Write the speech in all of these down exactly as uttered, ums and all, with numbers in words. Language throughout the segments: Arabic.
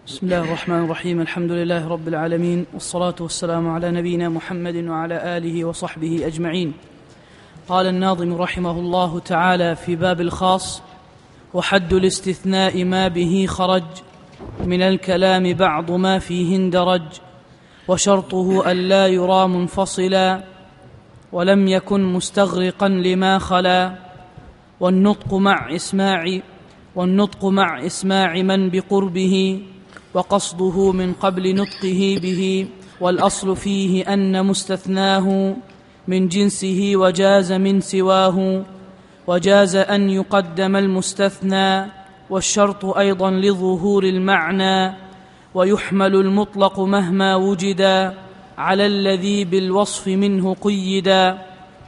بسم الله الرحمن الرحيم. الحمد لله رب العالمين، والصلاة والسلام على نبينا محمد وعلى آله وصحبه أجمعين. قال الناظم رحمه الله تعالى في باب الخاص: وحد الاستثناء ما به خرج من الكلام بعض ما فيه اندرج، وشرطه ألا يرى منفصلا ولم يكن مستغرقا لما خلا، والنطق مع إسماع والنطق مع إسماع من بقربه، وقصده من قبل نطقه به، والأصل فيه أن مستثناه من جنسه وجاز من سواه، وجاز أن يقدم المستثنى، والشرط أيضا لظهور المعنى، ويحمل المطلق مهما وجدا على الذي بالوصف منه قيدا،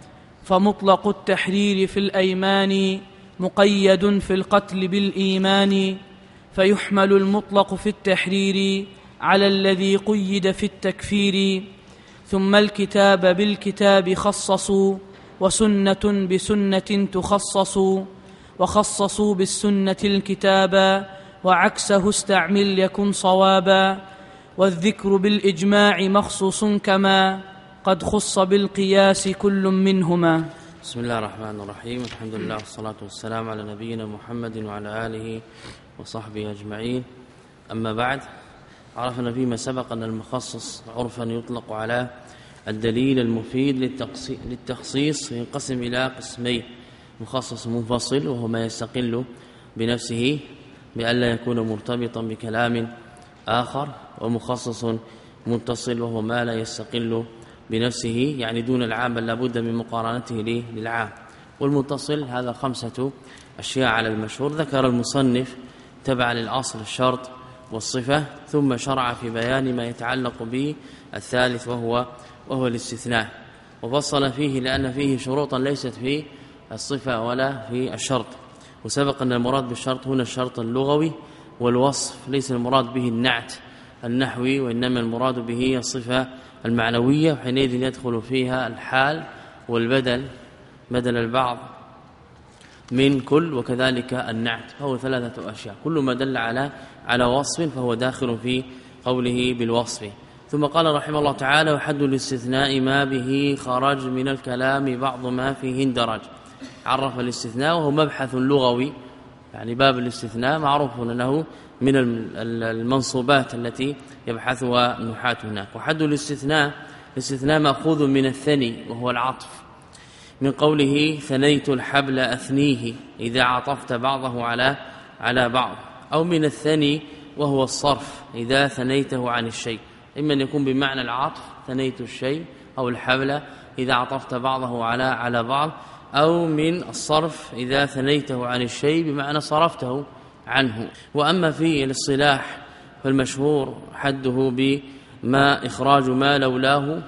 فمطلق التحرير في الأيمان مقيد في القتل بالإيمان، فيحمل المطلق في التحرير على الذي قيد في التكفير. ثم الكتاب بالكتاب خصصوا، وسنة بسنة تخصصوا، وخصصوا بالسنة الكتابا، وعكسه استعمل يكن صوابا، والذكر بالإجماع مخصوص كما قد خص بالقياس كل منهما. بسم الله الرحمن الرحيم. الحمد لله والصلاة والسلام على نبينا محمد وعلى آله وصحبه أجمعين. أما بعد، عرفنا فيما سبق أن المخصص عرفا يطلق على الدليل المفيد للتخصيص، ينقسم إلى قسمين: مخصص منفصل وهو ما يستقل بنفسه بألا يكون مرتبطا بكلام آخر، ومخصص متصل وهو ما لا يستقل بنفسه يعني دون العام بل لابد من مقارنته للعام. والمتصل هذا خمسة أشياء على المشهور، ذكر المصنف تبع للأصل الشرط والصفة، ثم شرع في بيان ما يتعلق به الثالث وهو وهو الاستثناء، وفصل فيه لأن فيه شروطا ليست في الصفة ولا في الشرط. وسبق أن المراد بالشرط هنا الشرط اللغوي والوصف، ليس المراد به النعت النحوي، وإنما المراد به الصفة المعنوية، وحينئذ يدخل فيها الحال والبدل بدل البعض من كل، وكذلك النعت، فهو ثلاثة أشياء، كل ما دل على على وصف فهو داخل في قوله بالوصف. ثم قال رحمه الله تعالى: وحد الاستثناء ما به خرج من الكلام بعض ما فيه اندرج. عرف الاستثناء وهو مبحث لغوي، يعني باب الاستثناء معروف أنه من المنصوبات التي يبحثها النحاة هناك. وحد الاستثناء الاستثناء مأخوذ من الثني وهو العطف، من قوله ثنيت الحبل أثنيه إذا عطفت بعضه على على بعض، أو من الثني وهو الصرف إذا ثنيته عن الشيء، إما أن يكون بمعنى العطف ثنيت الشيء أو الحبل إذا عطفت بعضه على على بعض، أو من الصرف إذا ثنيته عن الشيء بمعنى صرفته عنه. وأما في الاصطلاح فالمشهور حده بما إخراج ما لولاه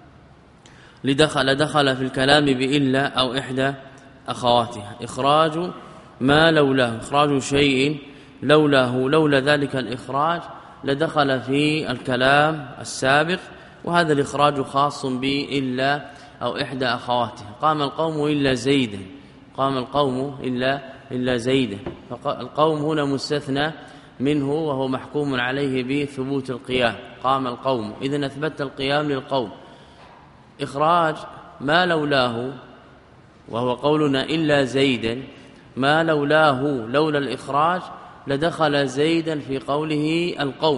لدخل دخل في الكلام بإلا أو إحدى أخواتها. إخراج ما لولاه، إخراج شيء لولاه لولا ذلك الإخراج لدخل في الكلام السابق، وهذا الإخراج خاص بإلا أو إحدى أخواتها. قام القوم إلا زيدا، قام القوم إلا إلا زيدا، فالقوم هنا مستثنى منه وهو محكوم عليه بثبوت القيام. قام القوم، إذن أثبت القيام للقوم. إخراج ما لولاه وهو قولنا إلا زيدا، ما لولاه لولا الإخراج لدخل زيدا في قوله القوم،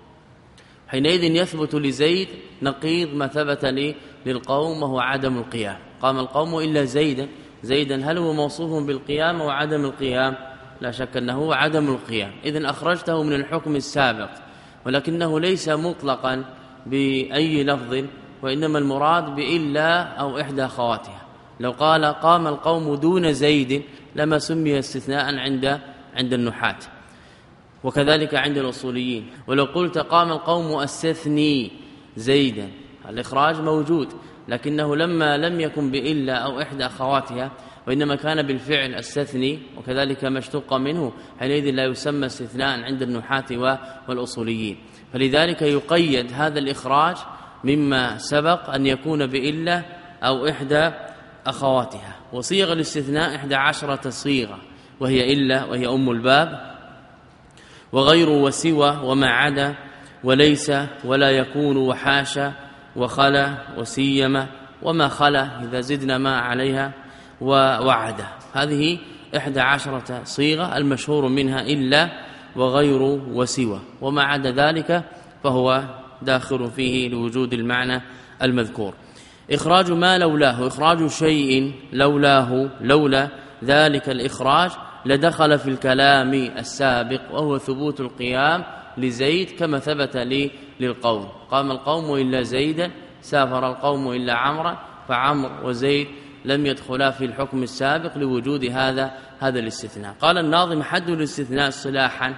حينئذ يثبت لزيد نقيض ما ثبت لي للقوم وهو عدم القيام. قام القوم إلا زيدا، زيدا هل هو موصوف بالقيام وعدم القيام؟ لا شك أنه عدم القيام، إذن أخرجته من الحكم السابق، ولكنه ليس مطلقا بأي لفظ، وإنما المراد بإلا أو إحدى أخواتها. لو قال قام القوم دون زيد لما سمي استثناء عند عند النحاة، وكذلك عند الأصوليين. ولو قلت قام القوم استثني زيدا، الإخراج موجود، لكنه لما لم يكن بإلا أو إحدى أخواتها، وإنما كان بالفعل استثني وكذلك ما اشتق منه، حينئذ لا يسمى استثناء عند النحاة والأصوليين. فلذلك يقيد هذا الإخراج مما سبق أن يكون بإلا أو إحدى أخواتها. وصيغ الاستثناء إحدى عشرة صيغة، وهي إلا وهي أم الباب، وغير وسوى وما عدا وليس ولا يكون وحاشا وخلا وسيما وما خلا إذا زدنا ما عليها ووعد. هذه إحدى عشرة صيغة المشهور منها إلا وغير وسوى، وما عدا ذلك فهو داخل فيه لوجود المعنى المذكور. إخراج ما لولاه، إخراج شيء لولاه لولا ذلك الإخراج لدخل في الكلام السابق، وهو ثبوت القيام لزيد كما ثبت لي للقوم. قام القوم إلا زيدا، سافر القوم إلا عمرا، فعمر وزيد لم يدخلا في الحكم السابق لوجود هذا هذا الاستثناء. قال الناظم: حد الاستثناء اصطلاحا،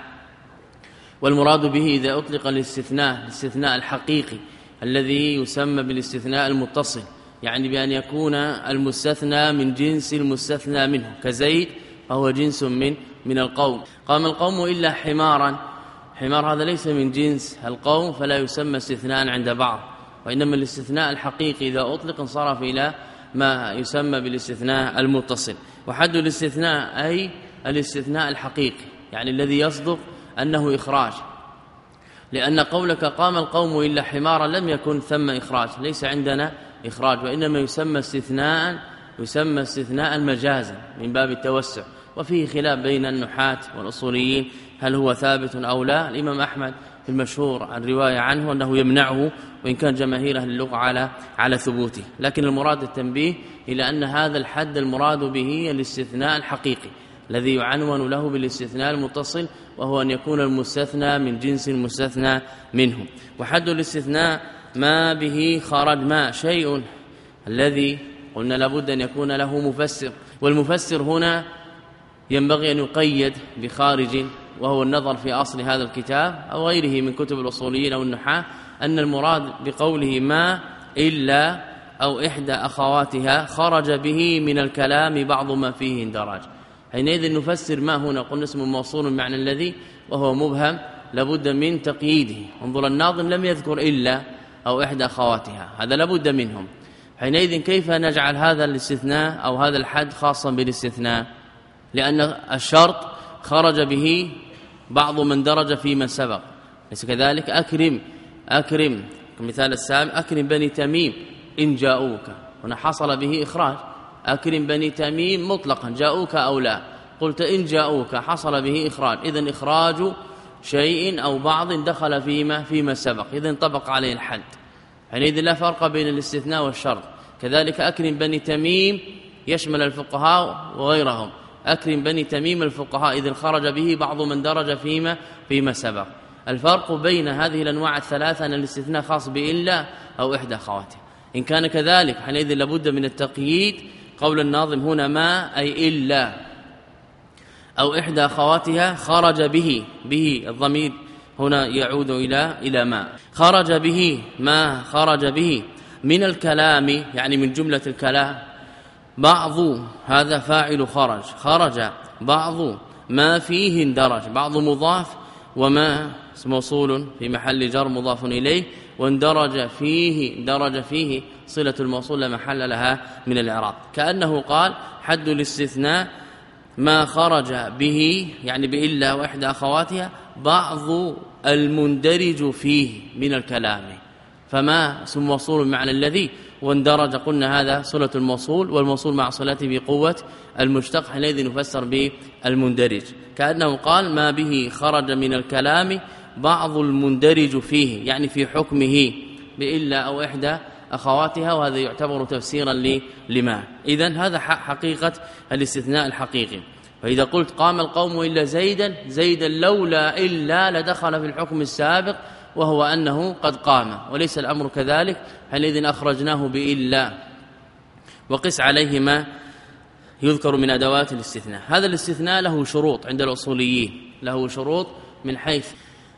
والمراد به إذا أطلق الاستثناء الاستثناء الحقيقي الذي يسمى بالاستثناء المتصل، يعني بأن يكون المستثنى من جنس المستثنى منه، كزيد فهو جنس من من القوم. قام القوم إلا حمارا، حمار هذا ليس من جنس القوم فلا يسمى استثناء عند بعض، وإنما الاستثناء الحقيقي إذا أطلق انصرف إلى ما يسمى بالاستثناء المتصل. وحد الاستثناء أي الاستثناء الحقيقي، يعني الذي يصدق أنه إخراج، لأن قولك قام القوم إلا حمارا لم يكن ثم إخراج، ليس عندنا إخراج، وإنما يسمى استثناء يسمى استثناء مجازا من باب التوسع، وفيه خلاف بين النحاة والأصوليين هل هو ثابت أو لا. الإمام أحمد في المشهور عن رواية عنه أنه يمنعه، وإن كان جماهير أهل اللغة على على ثبوته، لكن المراد التنبيه إلى أن هذا الحد المراد به الاستثناء الحقيقي الذي يعنون له بالاستثناء المتصل، وهو أن يكون المستثنى من جنس المستثنى منه. وحد الاستثناء ما به خرج ما شيء الذي قلنا لابد أن يكون له مفسر، والمفسر هنا ينبغي أن يقيد بخارج، وهو النظر في أصل هذا الكتاب أو غيره من كتب الأصوليين أو النحاة، أن المراد بقوله ما إلا أو إحدى أخواتها خرج به من الكلام بعض ما فيه اندراج. حينئذ نفسر ما هنا، قلنا اسم موصول معنى الذي وهو مبهم لابد من تقييده. انظر الناظم لم يذكر إلا أو إحدى أخواتها، هذا لابد منهم. حينئذ كيف نجعل هذا الاستثناء أو هذا الحد خاصا بالاستثناء؟ لأن الشرط خرج به بعض من درج فيما سبق، ليس كذلك؟ أكرم أكرم كمثال السابق، أكرم بني تميم إن جاءوك، هنا حصل به إخراج. أكرم بني تميم مطلقا جاءوك أو لا، قلت إن جاءوك حصل به إخراج، إذن إخراج شيء أو بعض دخل فيما فيما سبق، إذن طبق عليه الحد. حينئذ لا فرق بين الاستثناء والشرط. كذلك أكرم بني تميم يشمل الفقهاء وغيرهم، أكرم بني تميم الفقهاء، إذن خرج به بعض من درج فيما فيما سبق. الفرق بين هذه الأنواع الثلاثة أن الاستثناء خاص بإلا أو إحدى أخواته. إن كان كذلك حينئذ لابد من التقييد. قول الناظم هنا ما أي إلا أو إحدى أخواتها خرج به، به الضمير هنا يعود إلى إلى ما خرج به، ما خرج به من الكلام، يعني من جملة الكلام. بعض هذا فاعل خرج، خرج بعض ما فيه اندرج، بعض مضاف وما موصول في محل جر مضاف إليه، واندرج فيه درج فيه صلة الموصول لا محل لها من الإعراب. كأنه قال حد الاستثناء ما خرج به، يعني بإلا وإحدى أخواتها، بعض المندرج فيه من الكلام. فما اسم موصول معنى الذي، واندرج قلنا هذا صلة الموصول، والموصول مع صلته بقوة المشتق، حينئذ نفسر بالمندرج. كأنه قال ما به خرج من الكلام بعض المندرج فيه، يعني في حكمه بإلا أو إحدى أخواتها، وهذا يعتبر تفسيرا لما. إذن هذا حقيقة الاستثناء الحقيقي. فإذا قلت قام القوم إلا زيدا، زيدا لولا إلا لدخل في الحكم السابق، وهو أنه قد قام، وليس الأمر كذلك، حينئذ أخرجناه بإلا. وقس عليه ما يذكر من أدوات الاستثناء. هذا الاستثناء له شروط عند الأصوليين، له شروط من حيث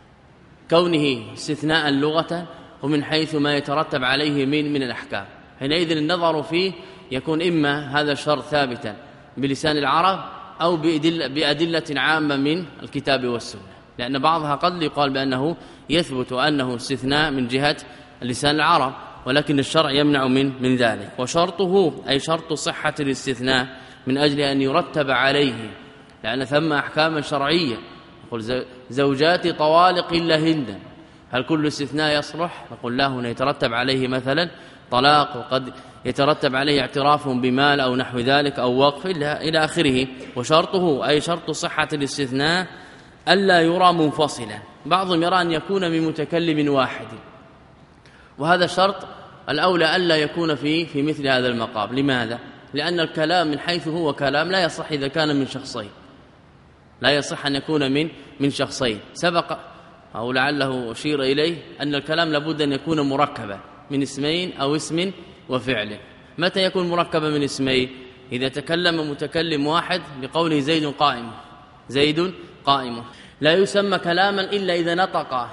كونه استثناء لغة، ومن حيث ما يترتب عليه من من الأحكام. حينئذ النظر فيه يكون إما هذا الشرط ثابتا بلسان العرب أو بأدلة عامة من الكتاب والسنة، لأن بعضها قد يقال بأنه يثبت أنه استثناء من جهة لسان العرب، ولكن الشرع يمنع من من ذلك. وشرطه أي شرط صحة الاستثناء من أجل أن يرتب عليه، لأن ثم أحكاما شرعية نقول زوجات طوالق إلا هندا، هل كل استثناء يصلح؟ نقول لا، هنا يترتب عليه مثلا طلاق، وقد يترتب عليه اعتراف بمال أو نحو ذلك أو وقف إلى آخره. وشرطه أي شرط صحة الاستثناء ألا يرى منفصلا. بعضهم يرى أن يكون من متكلم واحد، وهذا الشرط الأولى ألا يكون في في مثل هذا المقام. لماذا؟ لأن الكلام من حيث هو كلام لا يصح إذا كان من شخصين، لا يصح أن يكون من من شخصين. سبق أو لعله أشير إليه أن الكلام لابد أن يكون مركبا من اسمين أو اسم وفعل. متى يكون مركبا من اسمين؟ إذا تكلم متكلم واحد بقوله زيد قائم، زيد قائم، لا يسمى كلاما إلا إذا نطق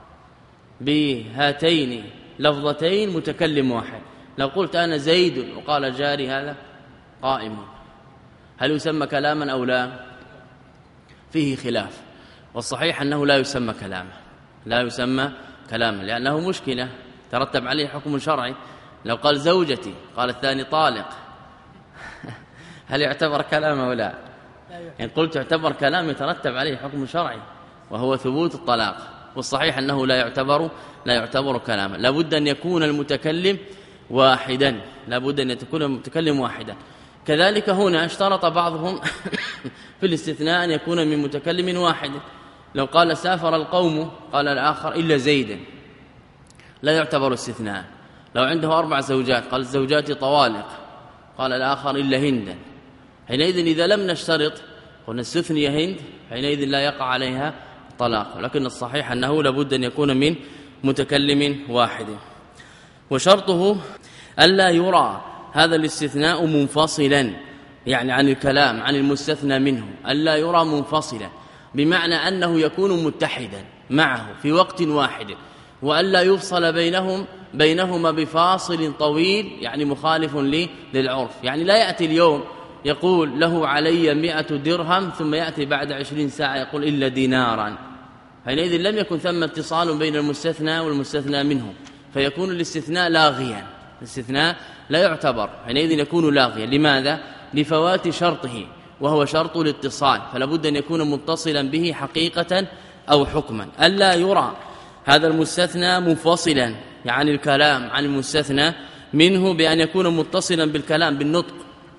بهاتين لفظتين متكلم واحد. لو قلت أنا زيد وقال جاري هذا قائم، هل يسمى كلاما أو لا؟ فيه خلاف، والصحيح أنه لا يسمى كلاما، لا يسمى كلاما لأنه مشكلة ترتب عليه حكم شرعي. لو قال زوجتي قال الثاني طالق هل يعتبر كلام أو لا؟ إن قلت يعتبر كلام يترتب عليه حكم شرعي وهو ثبوت الطلاق، والصحيح أنه لا يعتبر لا يعتبر كلاما. لابد أن يكون المتكلم واحدا، لابد أن يكون المتكلم واحدا. كذلك هنا اشترط بعضهم في الاستثناء أن يكون من متكلم واحد. لو قال سافر القوم قال الآخر إلا زيدا، لا يعتبر استثناء. لو عنده أربع زوجات قال الزوجات طوالق قال الآخر إلا هندا، حينئذ إذا لم نشترط قلنا استثني هند، حينئذ لا يقع عليها طلاق. لكن الصحيح أنه لابد أن يكون من متكلم واحد. وشرطه ألا يرى هذا الاستثناء منفصلا، يعني عن الكلام عن المستثنى منه، ألا يرى منفصلا بمعنى أنه يكون متحدا معه في وقت واحد، وألا يفصل بينهم بينهما بفاصل طويل يعني مخالف للعرف. يعني لا يأتي اليوم يقول له علي مئة درهم ثم يأتي بعد عشرين ساعة يقول إلا دينارا، حينئذ لم يكن ثم اتصال بين المستثنى والمستثنى منه، فيكون الاستثناء لاغيا، الاستثناء لا يعتبر، حينئذ يكون لاغيا. لماذا؟ لفوات شرطه وهو شرط الاتصال، فلا بد أن يكون متصلا به حقيقة أو حكما. ألا يرى هذا المستثنى منفصلا يعني الكلام عن المستثنى منه بأن يكون متصلا بالكلام بالنطق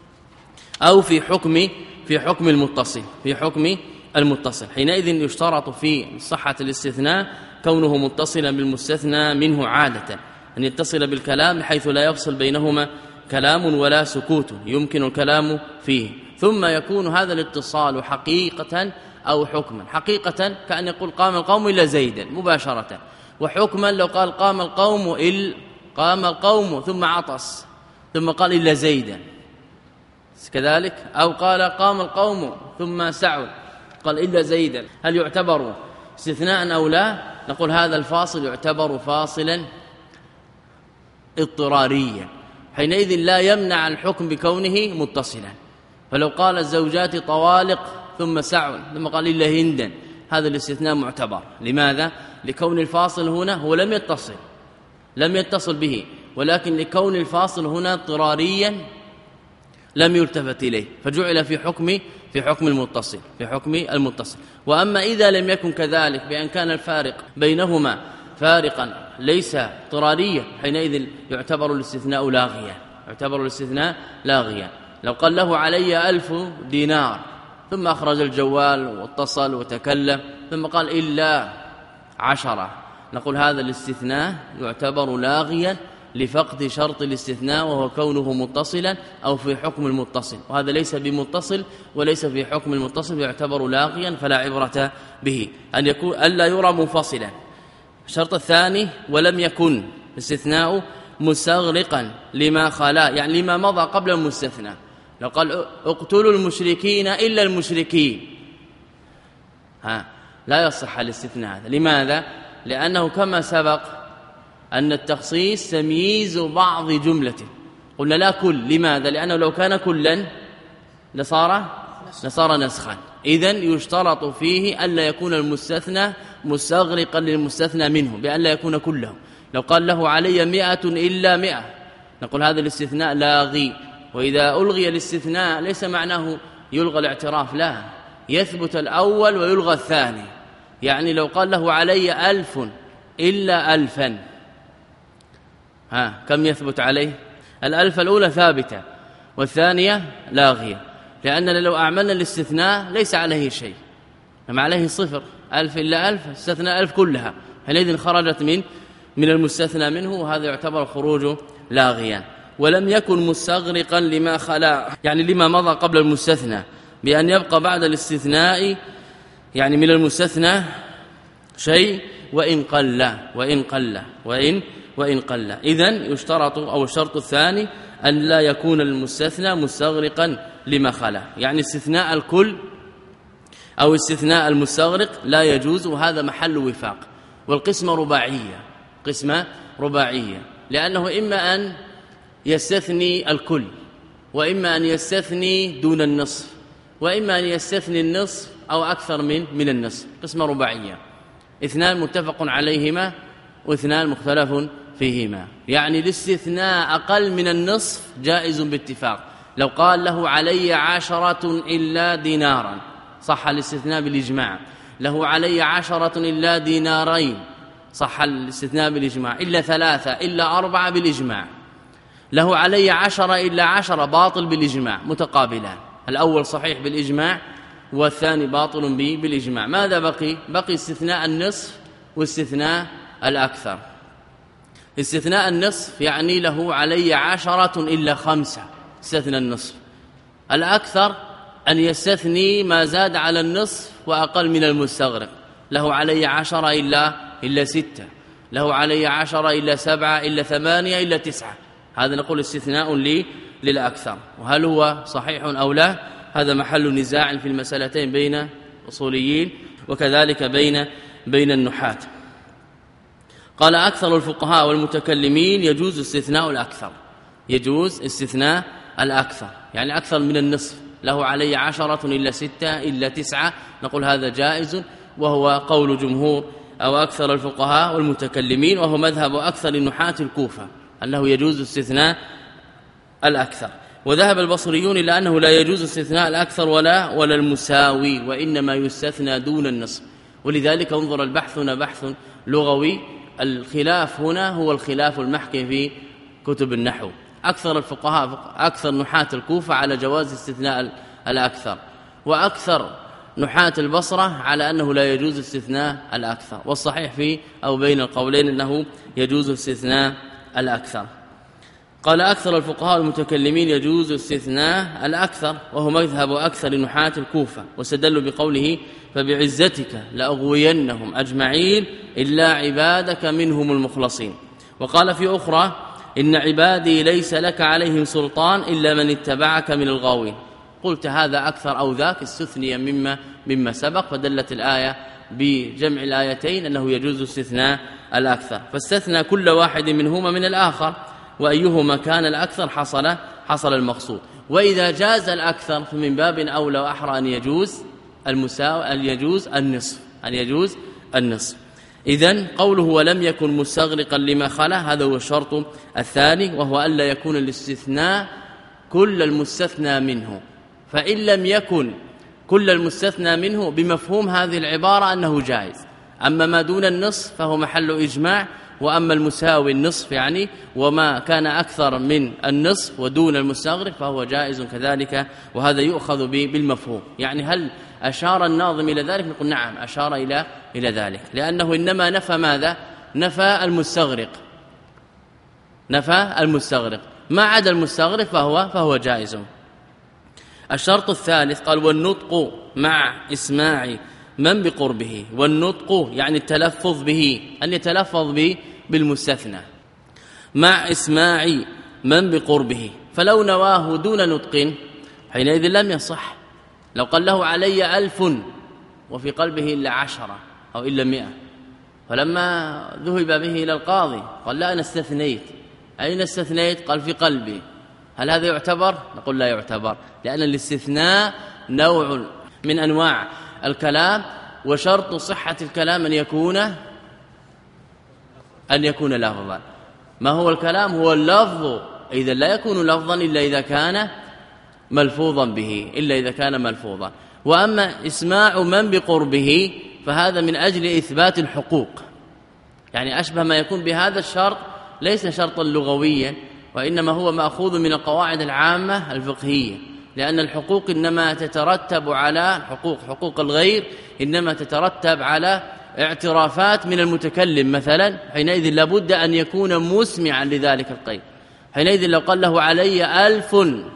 أو في حكم في حكم المتصل في حكم المتصل. حينئذ يشترط في صحة الاستثناء كونه متصلا بالمستثنى منه عادة، أن يتصل بالكلام بحيث لا يفصل بينهما كلام ولا سكوت يمكن الكلام فيه، ثم يكون هذا الاتصال حقيقة أو حكما. حقيقة كأن يقول قام القوم إلا زيدا مباشرة، وحكما لو قال قام القوم إلا قام القوم ثم عطس ثم قال إلا زيدا كذلك، أو قال قام القوم ثم سعوا قال إلا زيدا، هل يعتبر استثناء أو لا؟ نقول هذا الفاصل يعتبر فاصلا اضطراريا، حينئذ لا يمنع الحكم بكونه متصلا. فلو قال الزوجات طوالق ثم سعوا ثم قال إلا هندا، هذا الاستثناء معتبر. لماذا؟ لكون الفاصل هنا هو لم يتصل لم يتصل به، ولكن لكون الفاصل هنا اضطراريا لم يلتفت إليه، فجعل في حكم في حكم المتصل في حكم المتصل. وأما إذا لم يكن كذلك بأن كان الفارق بينهما فارقا ليس اضطراريا، حينئذ يعتبر الاستثناء لاغيا يعتبر الاستثناء لاغيا. لو قال له علي ألف دينار ثم أخرج الجوال واتصل وتكلم ثم قال إلا عشرة، نقول هذا الاستثناء يعتبر لاغيا لفقد شرط الاستثناء وهو كونه متصلا أو في حكم المتصل، وهذا ليس بمتصل وليس في حكم المتصل، يعتبر لاغيا فلا عبرة به. أن يكون ألا يرى منفصلا. الشرط الثاني ولم يكن استثناء مستغرقا لما خلا، يعني لما مضى قبل المستثنى. لو قال اقتلوا المشركين إلا المشركين، ها لا يصح الاستثناء هذا. لماذا؟ لأنه كما سبق أن التخصيص تمييز بعض جملة، قلنا لا كل. لماذا؟ لأنه لو كان كلا لصار لصار نسخا. إذن يشترط فيه ألا يكون المستثنى مستغرقا للمستثنى منه بأن لا يكون كله. لو قال له علي مئة إلا مئة، نقول هذا الاستثناء لاغي. وإذا ألغي الاستثناء ليس معناه يلغى الاعتراف، لا، يثبت الأول ويلغى الثاني، يعني لو قال له علي ألف إلا ألفا، ها كم يثبت عليه؟ الألف الأولى ثابتة والثانية لاغية، لأننا لو أعملنا الاستثناء ليس عليه شيء، ما عليه صفر. ألف إلا ألف استثناء ألف كلها، حينئذ خرجت من من المستثنى منه، وهذا يعتبر خروج لاغيا. ولم يكن مستغرقا لما خلا، يعني لما مضى قبل المستثنى، بأن يبقى بعد الاستثناء يعني من المستثنى شيء وإن قل وإن قل وإن وإن قل. إذن يشترط أو الشرط الثاني أن لا يكون المستثنى مستغرقا لما خلا، يعني استثناء الكل أو استثناء المستغرق لا يجوز، وهذا محل وفاق. والقسمة رباعية، قسمة رباعية، لأنه إما أن يستثني الكل، وإما أن يستثني دون النصف، وإما أن يستثني النصف أو أكثر من من النصف. قسمة رباعية، اثنان متفق عليهما واثنان مختلف فيهما. يعني الاستثناء أقل من النصف جائز باتفاق. لو قال له علي عشرة إلا دينارا صح الاستثناء بالإجماع، له علي عشرة إلا دينارين صح الاستثناء بالإجماع، إلا ثلاثة إلا أربعة بالإجماع، له علي عشرة إلا عشرة باطل بالإجماع، متقابلان، الأول صحيح بالإجماع والثاني باطل به بالإجماع. ماذا بقي؟ بقي استثناء النصف واستثناء الأكثر. استثناء النصف يعني له علي عشرة إلا خمسة، استثنى النصف. الأكثر أن يستثني ما زاد على النصف وأقل من المستغرق، له علي عشرة إلا إلا ستة، له علي عشرة إلا سبعة إلا ثمانية إلا تسعة. هذا نقول استثناء لي للأكثر. وهل هو صحيح أو لا؟ هذا محل نزاع في المسألتين بين أصوليين وكذلك بين بين النحاة. قال أكثر الفقهاء والمتكلمين يجوز استثناء الأكثر، يجوز استثناء الأكثر، يعني أكثر من النصف، له علي عشرة إلا ستة إلا تسعة، نقول هذا جائز، وهو قول جمهور أو أكثر الفقهاء والمتكلمين، وهو مذهب أكثر النحاة الكوفة أنه يجوز استثناء الأكثر. وذهب البصريون إلى أنه لا يجوز استثناء الأكثر ولا ولا المساوي، وإنما يستثنى دون النصف. ولذلك انظر البحث هنا بحث لغوي، الخلاف هنا هو الخلاف المحكي في كتب النحو. أكثر الفقهاء أكثر نحاة الكوفة على جواز استثناء الأكثر، وأكثر نحاة البصرة على أنه لا يجوز استثناء الأكثر، والصحيح فيه أو بين القولين أنه يجوز استثناء الأكثر. قال أكثر الفقهاء المتكلمين يجوز استثناء الأكثر، وهو مذهب أكثر نحاة الكوفة، واستدلوا بقوله فبعزتك لأغوينهم أجمعين إلا عبادك منهم المخلصين. وقال في أخرى إن عبادي ليس لك عليهم سلطان إلا من اتبعك من الغاوين. قلت هذا أكثر أو ذاك استثني مما مما سبق، فدلت الآية بجمع الآيتين أنه يجوز استثناء الأكثر، فاستثنى كل واحد منهما من الآخر، وأيهما كان الأكثر حصل حصل المقصود. وإذا جاز الأكثر فمن باب أولى وأحرى أن يجوز المساوي، أن يجوز النصف، أن يجوز النصف. إذن قوله ولم يكن مستغرقا لما خلا، هذا هو الشرط الثاني، وهو ألا يكون الاستثناء كل المستثنى منه. فإن لم يكن كل المستثنى منه بمفهوم هذه العبارة أنه جائز، أما ما دون النصف فهو محل إجماع، وأما المساوي النصف يعني وما كان أكثر من النصف ودون المستغرق فهو جائز كذلك، وهذا يؤخذ بالمفهوم. يعني هل أشار الناظم إلى ذلك؟ نقول نعم أشار إلى إلى ذلك، لأنه إنما نفى ماذا؟ نفى المستغرق، نفى المستغرق، ما عدا المستغرق فهو فهو جائز. الشرط الثالث قال والنطق مع إسماع من بقربه، والنطق يعني التلفظ به، أن يتلفظ به بالمستثنى مع إسماع من بقربه، فلو نواه دون نطق حينئذ لم يصح. لو قال له علي ألف وفي قلبه إلا عشرة أو إلا مئة، فلما ذهب به إلى القاضي قال لا أنا استثنيت، أين استثنيت؟ قال في قلبي، هل هذا يعتبر؟ نقول لا يعتبر، لأن الاستثناء نوع من أنواع الكلام، وشرط صحة الكلام أن يكون أن يكون لفظا. ما هو الكلام؟ هو اللفظ، إذا لا يكون لفظا إلا إذا كان ملفوظا به، إلا إذا كان ملفوظا. وأما إسماع من بقربه فهذا من أجل إثبات الحقوق، يعني أشبه ما يكون بهذا الشرط ليس شرطا لغويا، وإنما هو مأخوذ من القواعد العامة الفقهية، لأن الحقوق إنما تترتب على حقوق حقوق الغير إنما تترتب على اعترافات من المتكلم مثلا، حينئذ لابد أن يكون مسمعا لذلك القيد. حينئذ لو قال له علي ألف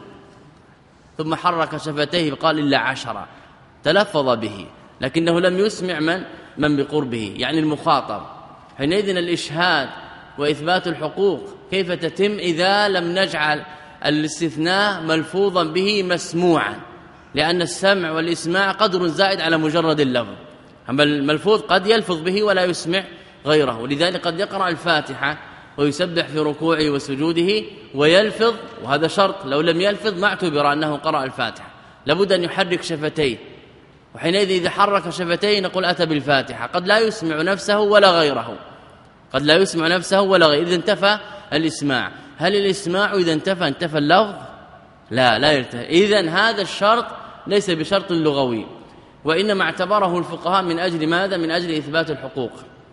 ثم حرك شفتيه وقال إلا عشرة تلفظ به، لكنه لم يسمع من من بقربه يعني المخاطب. حينئذ الإشهاد وإثبات الحقوق كيف تتم إذا لم نجعل الاستثناء ملفوظا به مسموعا، لأن السمع والإسماع قدر زائد على مجرد اللفظ، أما الملفوظ قد يلفظ به ولا يسمع غيره، ولذلك قد يقرأ الفاتحة ويسبح في ركوعه وسجوده ويلفظ، وهذا شرط، لو لم يلفظ ما اعتبر أنه قرأ الفاتحة، لابد أن يحرك شفتيه، وحينئذ إذا حرك شفتيه نقول أتى بالفاتحة. قد لا يسمع نفسه ولا غيره، قد لا يسمع نفسه ولا غيره، إذا انتفى الإسماع. هل الإسماع إذا انتفى انتفى اللفظ؟ لا لا ينتفى. إذن هذا الشرط ليس بشرط لغوي، وإنما اعتبره الفقهاء من أجل ماذا؟ من أجل إثبات الحقوق.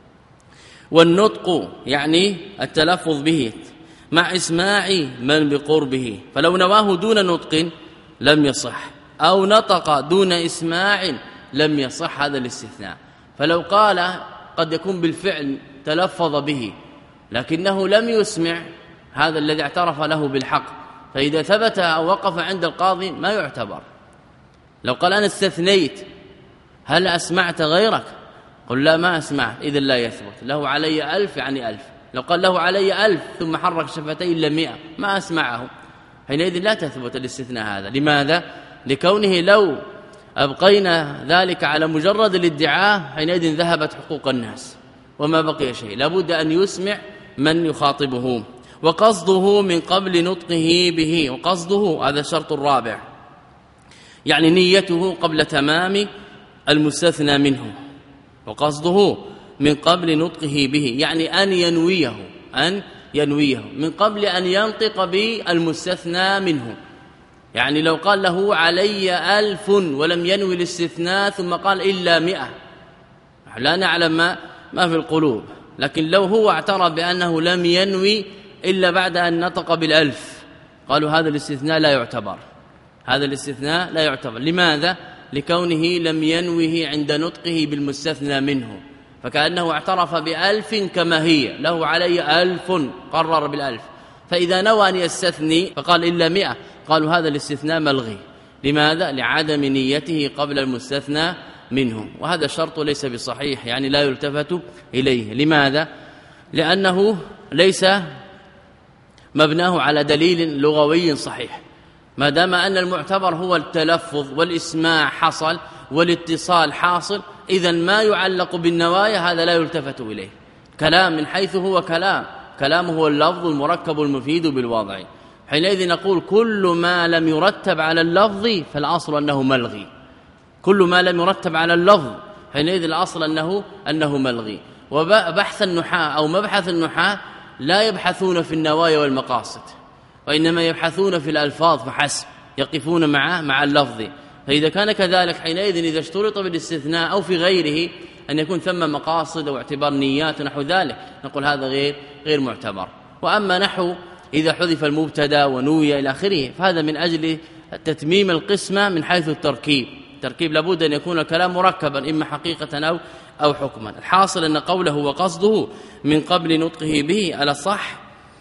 والنطق يعني التلفظ به مع إسماع من بقربه، فلو نواه دون نطق لم يصح، أو نطق دون إسماع لم يصح هذا الاستثناء. فلو قال قد يكون بالفعل تلفظ به لكنه لم يسمع، هذا الذي اعترف له بالحق، فإذا ثبت أو وقف عند القاضي ما يعتبر. لو قال أنا استثنيت هل أسمعت غيرك؟ قل لا ما أسمعت، إذن لا يثبت. له علي ألف يعني ألف. لو قال له علي ألف ثم حرك شفتيه إلا مئة ما أسمعه، حينئذ لا تثبت الاستثناء هذا. لماذا؟ لكونه لو أبقينا ذلك على مجرد الادعاء حينئذ ذهبت حقوق الناس وما بقي شيء، لابد أن يسمع من يخاطبه. وقصده من قبل نطقه به، وقصده هذا الشرط الرابع، يعني نيته قبل تمام المستثنى منه. وقصده من قبل نطقه به يعني أن ينويه أن ينويه من قبل أن ينطق بالمستثنى منه. يعني لو قال له علي ألف ولم ينوي الاستثناء ثم قال إلا مئة، لا نعلم ما, ما في القلوب، لكن لو هو اعترف بأنه لم ينوي إلا بعد أن نطق بالألف قالوا هذا الاستثناء لا يعتبر، هذا الاستثناء لا يعتبر. لماذا؟ لكونه لم ينوه عند نطقه بالمستثنى منه، فكأنه اعترف بألف كما هي، له علي ألف قرر بالألف، فإذا نوى أن يستثني فقال إلا مئة قالوا هذا الاستثناء ملغي. لماذا؟ لعدم نيته قبل المستثنى منه، وهذا الشرط ليس بصحيح، يعني لا يلتفت إليه. لماذا؟ لأنه ليس مبناه على دليل لغوي صحيح، ما دام أن المعتبر هو التلفظ والإسماع حصل والاتصال حاصل، إذن ما يعلق بالنوايا هذا لا يلتفت إليه. كلام من حيث هو كلام، كلامه هو اللفظ المركب المفيد بالوضع، حينئذ نقول كل ما لم يرتب على اللفظ فالأصل أنه ملغي، كل ما لم يرتب على اللفظ حينئذ الأصل أنه, أنه ملغي. وبحث النحاة أو مبحث النحاة لا يبحثون في النوايا والمقاصد، وإنما يبحثون في الألفاظ فحسب، يقفون مع مع اللفظ. فإذا كان كذلك حينئذ إذا اشترط بالاستثناء أو في غيره أن يكون ثم مقاصد أو اعتبار نيات ونحو ذلك نقول هذا غير غير معتبر. وأما نحو إذا حذف المبتدا ونوي إلى آخره فهذا من أجل تتميم القسمة من حيث التركيب. التركيب لابد أن يكون الكلام مركبا إما حقيقة أو أو حكما. الحاصل أن قوله وقصده من قبل نطقه به على الصح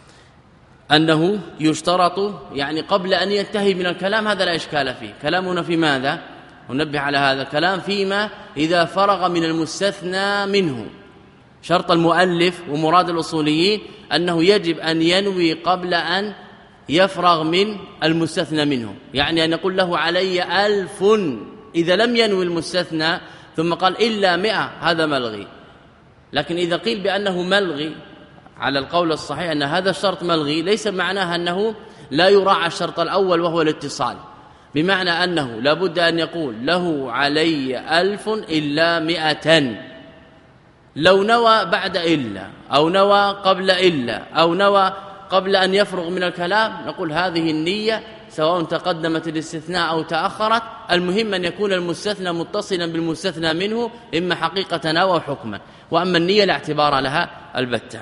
أنه يشترط يعني قبل أن ينتهي من الكلام، هذا لا إشكال فيه. كلامنا في ماذا؟ ونبه على هذا الكلام فيما إذا فرغ من المستثنى منه. شرط المؤلف ومراد الأصوليين أنه يجب أن ينوي قبل أن يفرغ من المستثنى منه، يعني أن يقول له علي ألف، إذا لم ينوي المستثنى ثم قال إلا مئة هذا ملغي. لكن إذا قيل بأنه ملغي على القول الصحيح أن هذا الشرط ملغي، ليس معناه أنه لا يراعى الشرط الأول وهو الاتصال، بمعنى أنه لابد أن يقول له علي ألف إلا مئة. لو نوى بعد إلا أو نوى قبل إلا أو نوى قبل أن يفرغ من الكلام نقول هذه النية سواء تقدمت الاستثناء أو تأخرت، المهم أن يكون المستثنى متصلا بالمستثنى منه إما حقيقة أو حكما، وأما النية لا اعتبار لها البتة.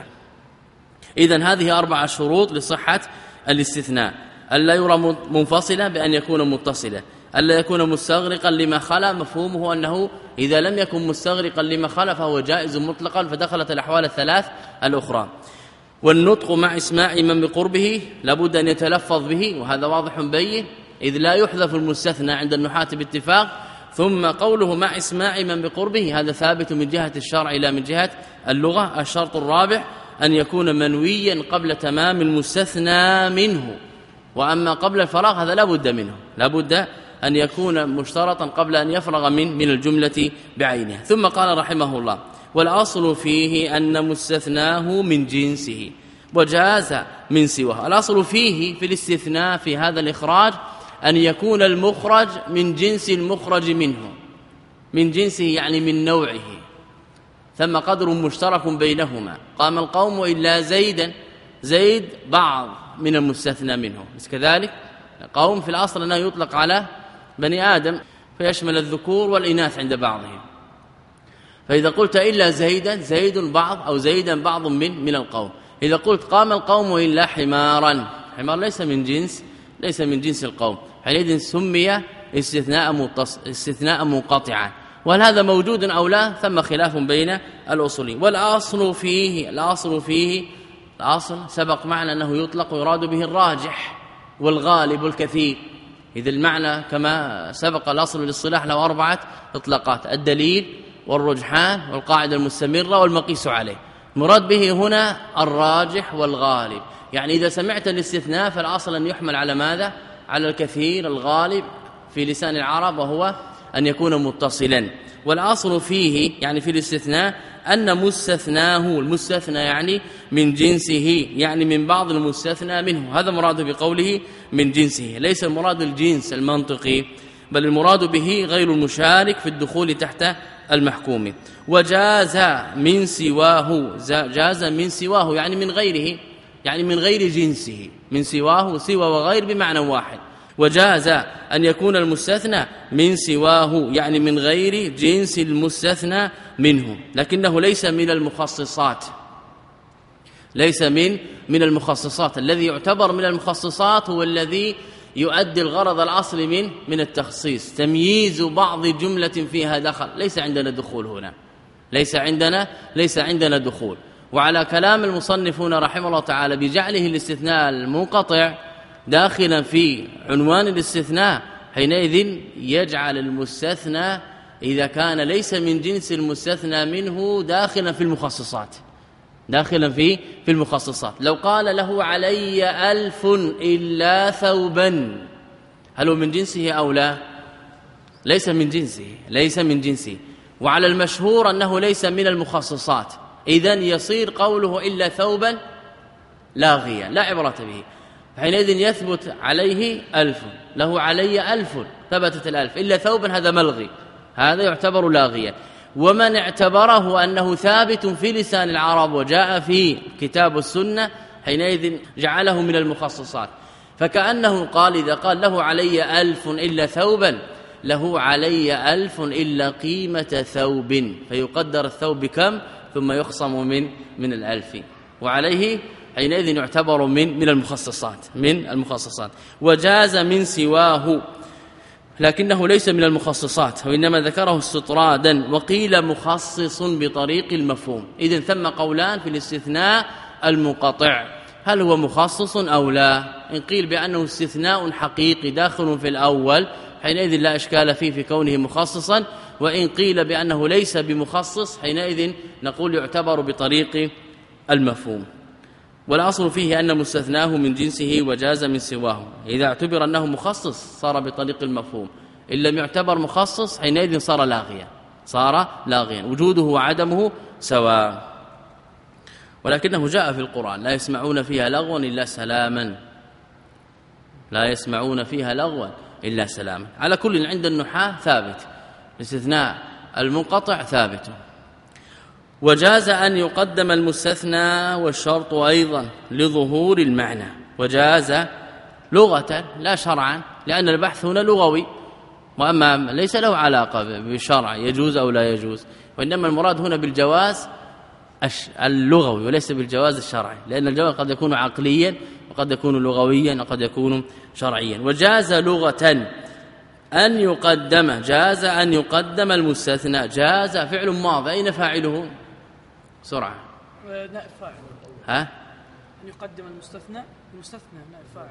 إذن هذه أربع شروط لصحة الاستثناء: ألا يرى منفصلا بأن يكون متصلا، ألا يكون مستغرقا لما خلا، مفهومه أنه إذا لم يكن مستغرقا لما خلا فهو جائز مطلقا، فدخلت الأحوال الثلاث الأخرى. والنطق مع إسماع من بقربه لابد أن يتلفظ به، وهذا واضح بين، إذ لا يحذف المستثنى عند النحاة باتفاق. ثم قوله مع إسماع من بقربه هذا ثابت من جهة الشرع لا من جهة اللغة. الشرط الرابع أن يكون منويا قبل تمام المستثنى منه، وأما قبل الفراغ هذا لا بد منه، لا بد أن يكون مشترطا قبل أن يفرغ من من الجملة بعينها. ثم قال رحمه الله: والأصل فيه أن مستثناه من جنسه وجاز من سواه. الأصل فيه في الاستثناء في هذا الإخراج أن يكون المخرج من جنس المخرج منه، من جنسه يعني من نوعه، ثم قدر مشترك بينهما. قام القوم إلا زيدا، زيد بعض من المستثنى منه، بس كذلك قوم في الأصل أنه يطلق على بني آدم فيشمل الذكور والإناث عند بعضهم. فإذا قلت إلا زيدا، زيد بعض أو زيدا بعض من من القوم. إذا قلت قام القوم إلا حمارا، حمار ليس من جنس ليس من جنس القوم، حينئذ سمي استثناء متص... استثناء منقطعا. وهل هذا موجود أو لا؟ ثم خلاف بين الأصولين. والأصل فيه الأصل فيه الأصل سبق معنا أنه يطلق ويراد به الراجح والغالب والكثير. إذا المعنى كما سبق الأصل للصلاح له أربعة إطلاقات: الدليل والرجحان والقاعدة المستمرة والمقيس عليه. مراد به هنا الراجح والغالب، يعني إذا سمعت الاستثناء فالأصل أن يحمل على ماذا؟ على الكثير الغالب في لسان العرب، وهو أن يكون متصلا. والأصل فيه يعني في الاستثناء أن مستثناه، المستثنى يعني من جنسه، يعني من بعض المستثنى منه. هذا مراد بقوله من جنسه، ليس المراد الجنس المنطقي، بل المراد به غير المشارك في الدخول تحت المحكوم. وجاز من سواه، جاز من سواه يعني من غيره، يعني من غير جنسه. من سواه، سوى وغير بمعنى واحد. وجاز أن يكون المستثنى من سواه يعني من غير جنس المستثنى منه، لكنه ليس من المخصصات، ليس من من المخصصات. الذي يعتبر من المخصصات هو الذي يؤدي الغرض الأصلي من من التخصيص، تمييز بعض جملة فيها دخل. ليس عندنا دخول هنا، ليس عندنا ليس عندنا دخول. وعلى كلام المصنفون رحمه الله تعالى بجعله الاستثناء المنقطع داخلا في عنوان الاستثناء، حينئذ يجعل المستثنى إذا كان ليس من جنس المستثنى منه داخلا في المخصصات، داخلا في في المخصصات. لو قال له علي ألف إلا ثوبا، هل هو من جنسه أو لا؟ ليس من جنسه، ليس من جنسه. وعلى المشهور أنه ليس من المخصصات، إذن يصير قوله إلا ثوبا لاغيا لا عبرة به، حينئذ يثبت عليه ألف، له علي ألف، ثبتت الألف، إلا ثوبا هذا ملغي، هذا يعتبر لاغيا. ومن اعتبره أنه ثابت في لسان العرب وجاء في كتاب السنة، حينئذ جعله من المخصصات. فكأنه قال إذا قال له علي ألف إلا ثوبا، له علي ألف إلا قيمة ثوب، فيقدر الثوب كم ثم يخصم من من الألف، وعليه حينئذ يعتبر من من المخصصات من المخصصات. وجاز من سواه، لكنه ليس من المخصصات، وإنما ذكره استطرادا. وقيل مخصص بطريق المفهوم. إذن ثم قولان في الاستثناء المنقطع، هل هو مخصص أو لا؟ إن قيل بأنه استثناء حقيقي داخل في الأول، حينئذ لا إشكال فيه في كونه مخصصا. وإن قيل بأنه ليس بمخصص، حينئذ نقول يعتبر بطريق المفهوم. والأصل فيه أن مستثناه من جنسه وجاز من سواه. إذا اعتبر أنه مخصص صار بطريق المفهوم، إن لم يعتبر مخصص حينئذ صار لاغيا، صار لاغيا، وجوده وعدمه سواء. ولكنه جاء في القرآن: لا يسمعون فيها لغوا إلا سلاما، لا يسمعون فيها لغوا إلا سلاما. على كل عند النحاة ثابت، الاستثناء المنقطع ثابت. وجاز أن يقدم المستثنى والشرط أيضا لظهور المعنى، وجاز لغة لا شرعا، لأن البحث هنا لغوي، وأما ليس له علاقة بالشرع يجوز أو لا يجوز، وإنما المراد هنا بالجواز اللغوي وليس بالجواز الشرعي، لأن الجواز قد يكون عقليا وقد يكون لغويا وقد يكون شرعيا. وجاز لغة أن يقدم، جاز أن يقدم المستثنى، جاز فعل ماضي، أين فاعله؟ سرعة. نائب فاعل. ها؟ أن يقدم المستثنى، المستثنى نائب فاعل.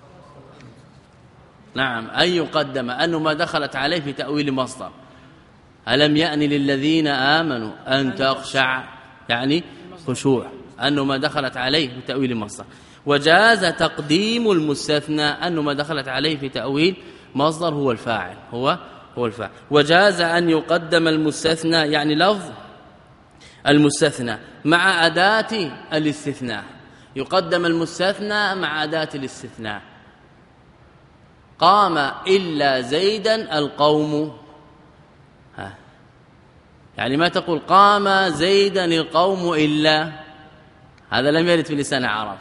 نعم، أن يقدم، أنه ما دخلت عليه في تأويل مصدر. ألم يأن للذين آمنوا أن تخشع، يعني خشوع، أنه ما دخلت عليه في تأويل مصدر. وجاز تقديم المستثنى، أنه ما دخلت عليه في تأويل مصدر هو الفاعل، هو هو الفاعل. وجاز أن يقدم المستثنى، يعني لفظ المستثنى مع أداة الاستثناء، يقدم المستثنى مع أداة الاستثناء. قام إلا زيدا القوم، ها، يعني ما تقول قام زيدا القوم إلا، هذا لم يرد في لسان العرب،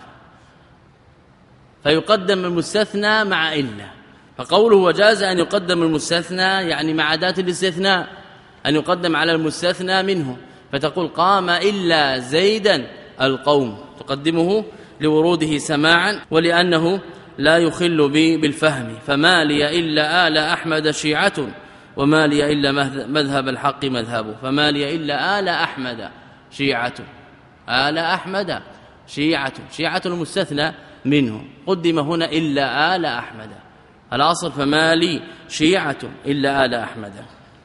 فيقدم المستثنى مع إلا. فقوله وجاز أن يقدم المستثنى يعني مع أداة الاستثناء، أن يقدم على المستثنى منه، فتقول قام إلا زيدا القوم، تقدمه لوروده سماعا ولأنه لا يخل بي بالفهم. فما لي إلا آل أحمد شيعة وما لي إلا مذهب الحق مذهبه. فما لي إلا آل أحمد شيعة، آل أحمد شيعة، شيعة المستثنى منه، قدم هنا إلا آل أحمد، الأصل فما لي شيعة إلا آل أحمد.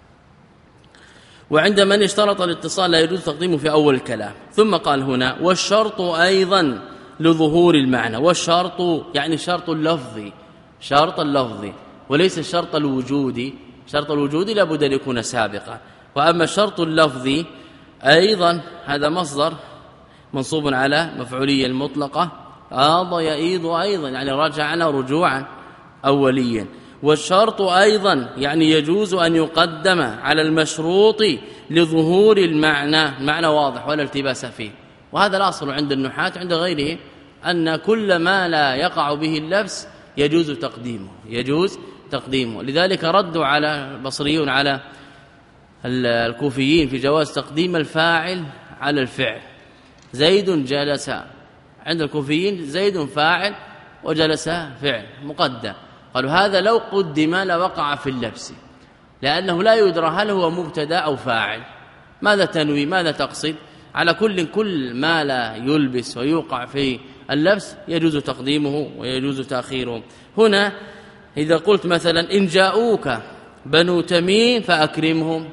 وعند من اشترط الاتصال لا يجوز تقديمه في أول الكلام. ثم قال هنا والشرط أيضا لظهور المعنى، والشرط يعني الشرط اللفظي، شرط اللفظي وليس الشرط الوجودي، شرط الوجودي لابد أن يكون سابقا. وأما الشرط اللفظي أيضا هذا مصدر منصوب على مفعولية المطلقة، آض يئيض أيضا يعني رجعنا رجوعا أوليا. والشرط أيضا يعني يجوز أن يقدم على المشروط لظهور المعنى، المعنى واضح ولا التباس فيه. وهذا الأصل عند النحاة عند غيره، أن كل ما لا يقع به اللبس يجوز تقديمه، يجوز تقديمه. لذلك ردوا على البصريون على الكوفيين في جواز تقديم الفاعل على الفعل. زيد جلس، عند الكوفيين زيد فاعل وجلس فعل مقدم، قالوا هذا لو قدم لوقع في اللبس، لأنه لا يدرى هل هو مبتدا أو فاعل، ماذا تنوي ماذا تقصد. على كل كل ما لا يلبس ويوقع في اللبس يجوز تقديمه ويجوز تأخيره. هنا إذا قلت مثلا إن جاءوك بنو تميم فأكرمهم،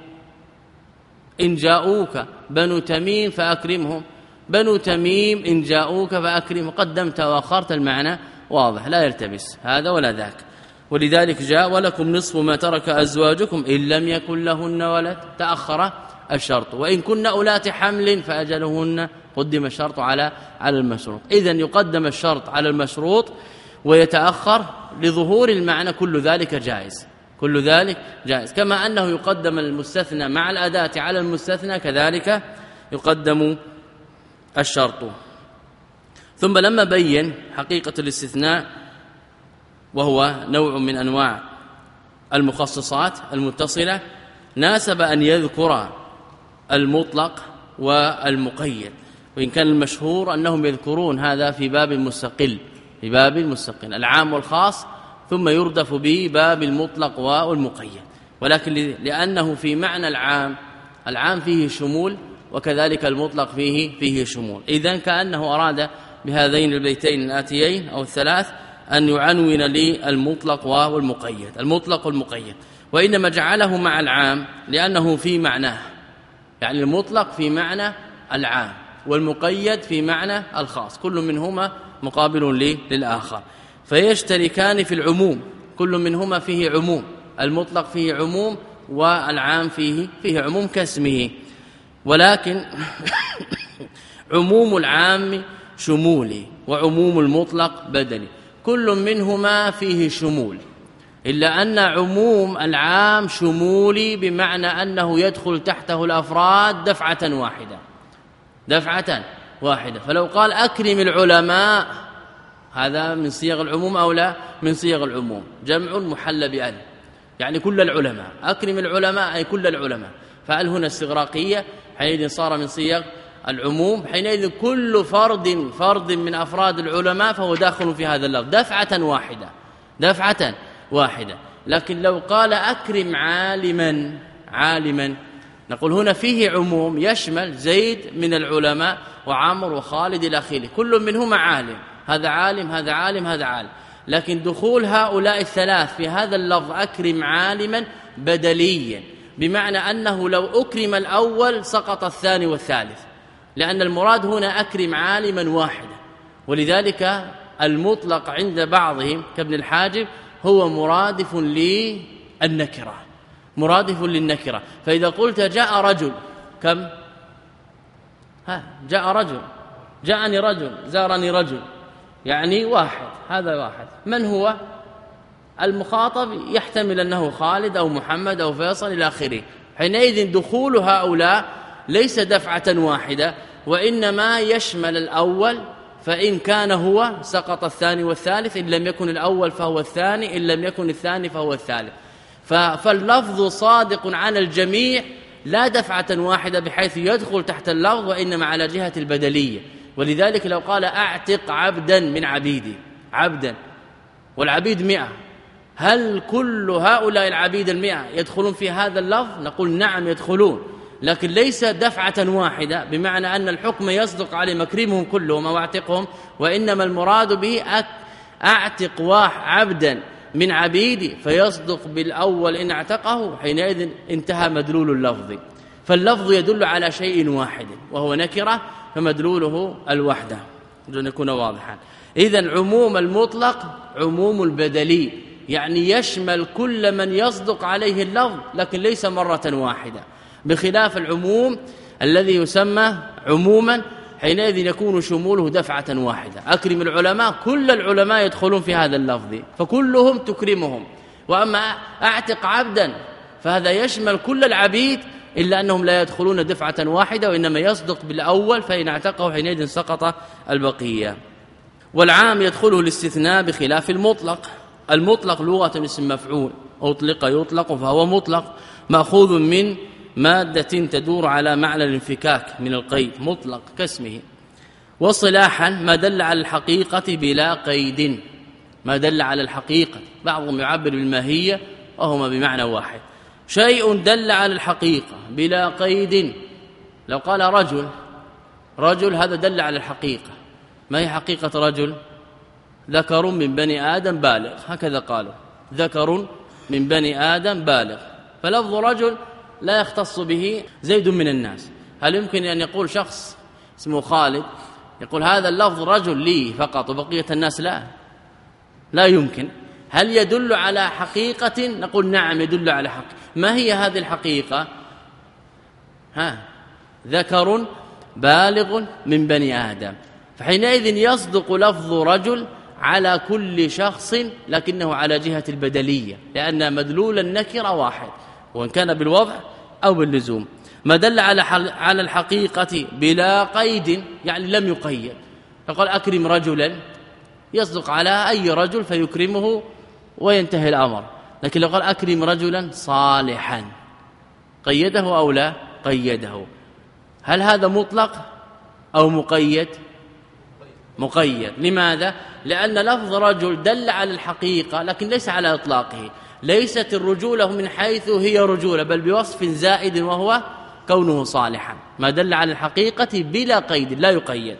إن جاءوك بنو تميم فأكرمهم، بنو تميم إن جاءوك فأكرمهم، قدمت وأخرت، المعنى واضح لا يلتبس هذا ولا ذاك. ولذلك جاء ولكم نصف ما ترك أزواجكم إن لم يكن لهن ولد، تأخر الشرط. وإن كن أولات حمل فأجلهن، قدم الشرط على على المشروط. إذن يقدم الشرط على المشروط ويتأخر لظهور المعنى، كل ذلك جائز، كل ذلك جائز. كما أنه يقدم المستثنى مع الأداة على المستثنى كذلك يقدم الشرط. ثم لما بين حقيقة الاستثناء وهو نوع من أنواع المخصصات المتصلة، ناسب أن يذكر المطلق والمقيد، وإن كان المشهور أنهم يذكرون هذا في باب مستقل، في باب مستقل العام والخاص، ثم يردف به باب المطلق والمقيد. ولكن لأنه في معنى العام، العام فيه شمول وكذلك المطلق فيه فيه شمول، إذن كأنه أراد بهذين البيتين الآتيين أو الثلاث أن يعنون لي المطلق والمقيد، المطلق والمقيد، وإنما جعله مع العام لأنه في معناه، يعني المطلق في معنى العام والمقيد في معنى الخاص، كل منهما مقابل للآخر، فيشتركان في العموم، كل منهما فيه عموم، المطلق فيه عموم والعام فيه فيه عموم كاسمه. ولكن عموم العام شمولي وعموم المطلق بدلي، كل منهما فيه شمول، إلا أن عموم العام شمولي بمعنى أنه يدخل تحته الأفراد دفعة واحدة، دفعة واحدة. فلو قال أكرم العلماء، هذا من صيغ العموم أو لا؟ من صيغ العموم. جمع محل بأل يعني كل العلماء، أكرم العلماء أي كل العلماء، فأل هنا استغراقية حينئذ صار من صيغ العموم، حينئذ كل فرد فرد من أفراد العلماء فهو داخل في هذا اللفظ دفعة واحدة دفعة واحدة. لكن لو قال أكرم عالما عالما نقول هنا فيه عموم يشمل زيد من العلماء وعمر وخالد إلى آخره، كل منهما عالم، هذا عالم هذا عالم هذا عالم. لكن دخول هؤلاء الثلاث في هذا اللفظ أكرم عالما بدليا، بمعنى أنه لو أكرم الأول سقط الثاني والثالث، لأن المراد هنا أكرم عالما واحدا. ولذلك المطلق عند بعضهم كابن الحاجب هو مرادف للنكرة مرادف للنكرة. فإذا قلت جاء رجل كم؟ ها جاء رجل، جاءني رجل، زارني رجل، يعني واحد، هذا واحد. من هو المخاطب؟ يحتمل أنه خالد أو محمد أو فيصل إلى آخره. حينئذ دخول هؤلاء ليس دفعة واحدة، وإنما يشمل الأول، فإن كان هو سقط الثاني والثالث، إن لم يكن الأول فهو الثاني، إن لم يكن الثاني فهو الثالث. فاللفظ صادق عن الجميع لا دفعة واحدة بحيث يدخل تحت اللفظ، وإنما على جهة البدلية. ولذلك لو قال أعتق عبدا من عبيدي، عبدا والعبيد مئة، هل كل هؤلاء العبيد المئة يدخلون في هذا اللفظ؟ نقول نعم يدخلون، لكن ليس دفعة واحدة، بمعنى أن الحكم يصدق على مكرمهم كلهم أو أعتقهم، وإنما المراد به أعتق واحد عبدا من عبيدي فيصدق بالأول إن اعتقه، حينئذ انتهى مدلول اللفظ. فاللفظ يدل على شيء واحد وهو نكرة، فمدلوله الوحدة، دون يكون واضحا. إذن عموم المطلق عموم البدلي، يعني يشمل كل من يصدق عليه اللفظ، لكن ليس مرة واحدة، بخلاف العموم الذي يسمى عموما، حينئذ يكون شموله دفعة واحدة. أكرم العلماء، كل العلماء يدخلون في هذا اللفظ، فكلهم تكرمهم. وأما أعتق عبدا فهذا يشمل كل العبيد، إلا أنهم لا يدخلون دفعة واحدة، وإنما يصدق بالأول، فإن اعتقه حينئذ سقط البقية. والعام يدخله الاستثناء بخلاف المطلق. المطلق لغة اسم مفعول، أطلق يطلق فهو مطلق، مأخوذ من مادة تدور على معنى الانفكاك من القيد، مطلق كاسمه. وصلاحا ما دل على الحقيقة بلا قيد، ما دل على الحقيقة، بعضهم يعبر بالماهية وهما بمعنى واحد. شيء دل على الحقيقة بلا قيد، لو قال رجل رجل هذا دل على الحقيقة. ما هي حقيقة رجل؟ ذكر من بني آدم بالغ، هكذا قالوا، ذكر من بني آدم بالغ. فلفظ رجل لا يختص به زيد من الناس. هل يمكن أن يقول شخص اسمه خالد يقول هذا اللفظ رجل لي فقط وبقية الناس لا؟ لا يمكن. هل يدل على حقيقة؟ نقول نعم يدل على حق. ما هي هذه الحقيقة؟ ها ذكر بالغ من بني آدم، فحينئذ يصدق لفظ رجل على كل شخص، لكنه على جهة البدلية، لأن مدلول النكرة واحد، وإن كان بالوضع أو باللزوم. ما دل على على الحقيقة بلا قيد، يعني لم يقيد. فقال أكرم رجلا يصدق على أي رجل فيكرمه وينتهي الأمر. لكن لو قال أكرم رجلا صالحا قيده أو لا؟ قيده. هل هذا مطلق أو مقيد؟ مقيد. لماذا؟ لأن لفظ رجل دل على الحقيقة لكن ليس على إطلاقه. ليست الرجولة من حيث هي رجولة، بل بوصف زائد وهو كونه صالحا. ما دل على الحقيقة بلا قيد، لا يقيد.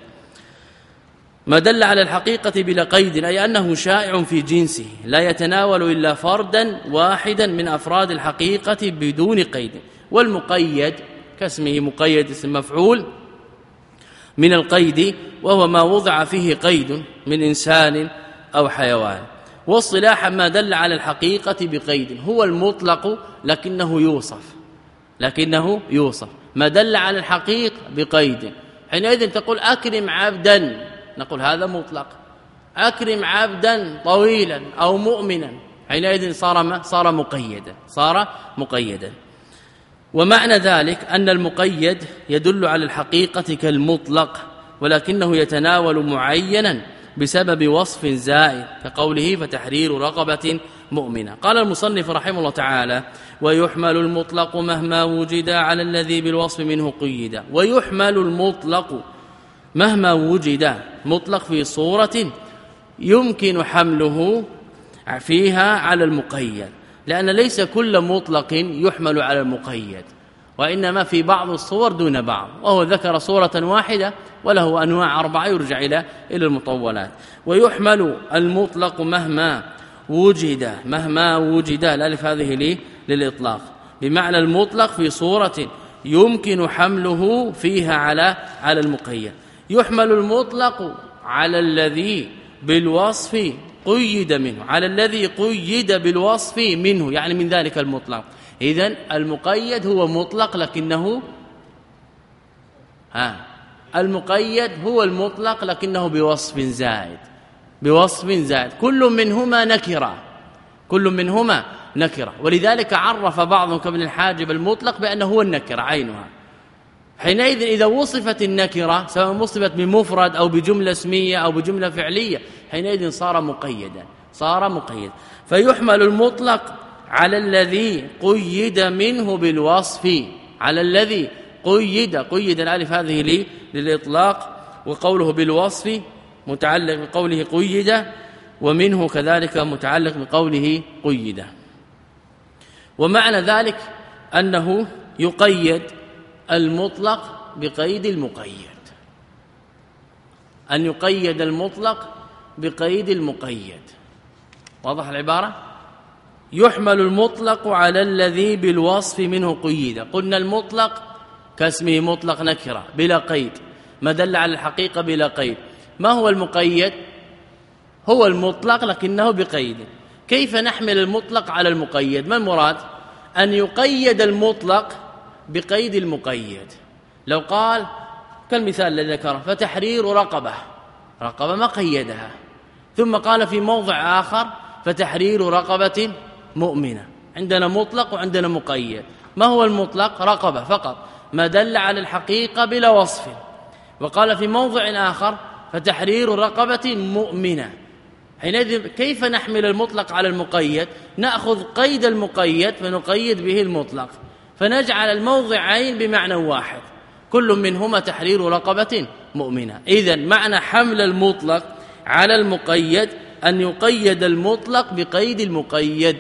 ما دل على الحقيقة بلا قيد أي أنه شائع في جنسه، لا يتناول إلا فردا واحدا من أفراد الحقيقة بدون قيد. والمقيد كاسمه مقيد اسم مفعول من القيد، وهو ما وضع فيه قيد من إنسان أو حيوان. والصلاح ما دل على الحقيقة بقيد، هو المطلق لكنه يوصف لكنه يوصف ما دل على الحقيقة بقيد. حينئذ تقول أكرم عبدا، نقول هذا مطلق. أكرم عبدا طويلا أو مؤمنا، حينئذ صار ما صار مقيدا صار مقيدا. ومعنى ذلك أن المقيد يدل على الحقيقة كالمطلق، ولكنه يتناول معينا بسبب وصف زائد كقوله فتحرير رقبة مؤمنة. قال المصنف رحمه الله تعالى ويحمل المطلق مهما وجد على الذي بالوصف منه قيد. ويحمل المطلق مهما وجد، مطلق في صورة يمكن حمله فيها على المقيد، لأن ليس كل مطلق يحمل على المقيد، وإنما في بعض الصور دون بعض، وهو ذكر صورة واحدة وله أنواع أربعة يرجع إلى إلى المطولات. ويحمل المطلق مهما وجد، مهما وجد الألف هذه لي للإطلاق، بمعنى المطلق في صورة يمكن حمله فيها على على المقيد. يحمل المطلق على الذي بالوصف قيد منه، على الذي قيد بالوصف منه، يعني من ذلك المطلق. إذن المقيد هو مطلق لكنه ها المقيد هو المطلق لكنه بوصف زائد، بوصف زائد، كل منهما نكرة، كل منهما نكرة. ولذلك عرف بعضهم كابن الحاجب المطلق بأنه هو النكرة عينها. حينئذ إذا وصفت النكرة سواء وصفت بمفرد أو بجملة اسمية أو بجملة فعلية، حينئذ صار مقيدا، صار مقيد. فيحمل المطلق على الذي قيد منه بالوصف، على الذي قيد، قيد الالف هذه لي للإطلاق، وقوله بالوصف متعلق بقوله قيد، ومنه كذلك متعلق بقوله قيد. ومعنى ذلك أنه يقيد المطلق بقيد المقيد، أن يقيد المطلق بقيد المقيد. واضح العبارة؟ يحمل المطلق على الذي بالوصف منه قيد. قلنا المطلق كاسمه مطلق نكرة بلا قيد، ما دل على الحقيقة بلا قيد. ما هو المقيد؟ هو المطلق لكنه بقيد. كيف نحمل المطلق على المقيد؟ ما المراد؟ أن يقيد المطلق بقيد المقيد. لو قال كالمثال الذي ذكره فتحرير رقبة، رقبة ما قيدها، ثم قال في موضع آخر فتحرير رقبة مؤمنة. عندنا مطلق وعندنا مقيد. ما هو المطلق؟ رقبة فقط، ما دل على الحقيقة بلا وصف. وقال في موضع آخر فتحرير رقبة مؤمنة. حينئذ كيف نحمل المطلق على المقيد؟ نأخذ قيد المقيد فنقيد به المطلق، فنجعل الموضعين بمعنى واحد، كل منهما تحرير رقبة مؤمنة. إذن معنى حمل المطلق على المقيد أن يقيد المطلق بقيد المقيد.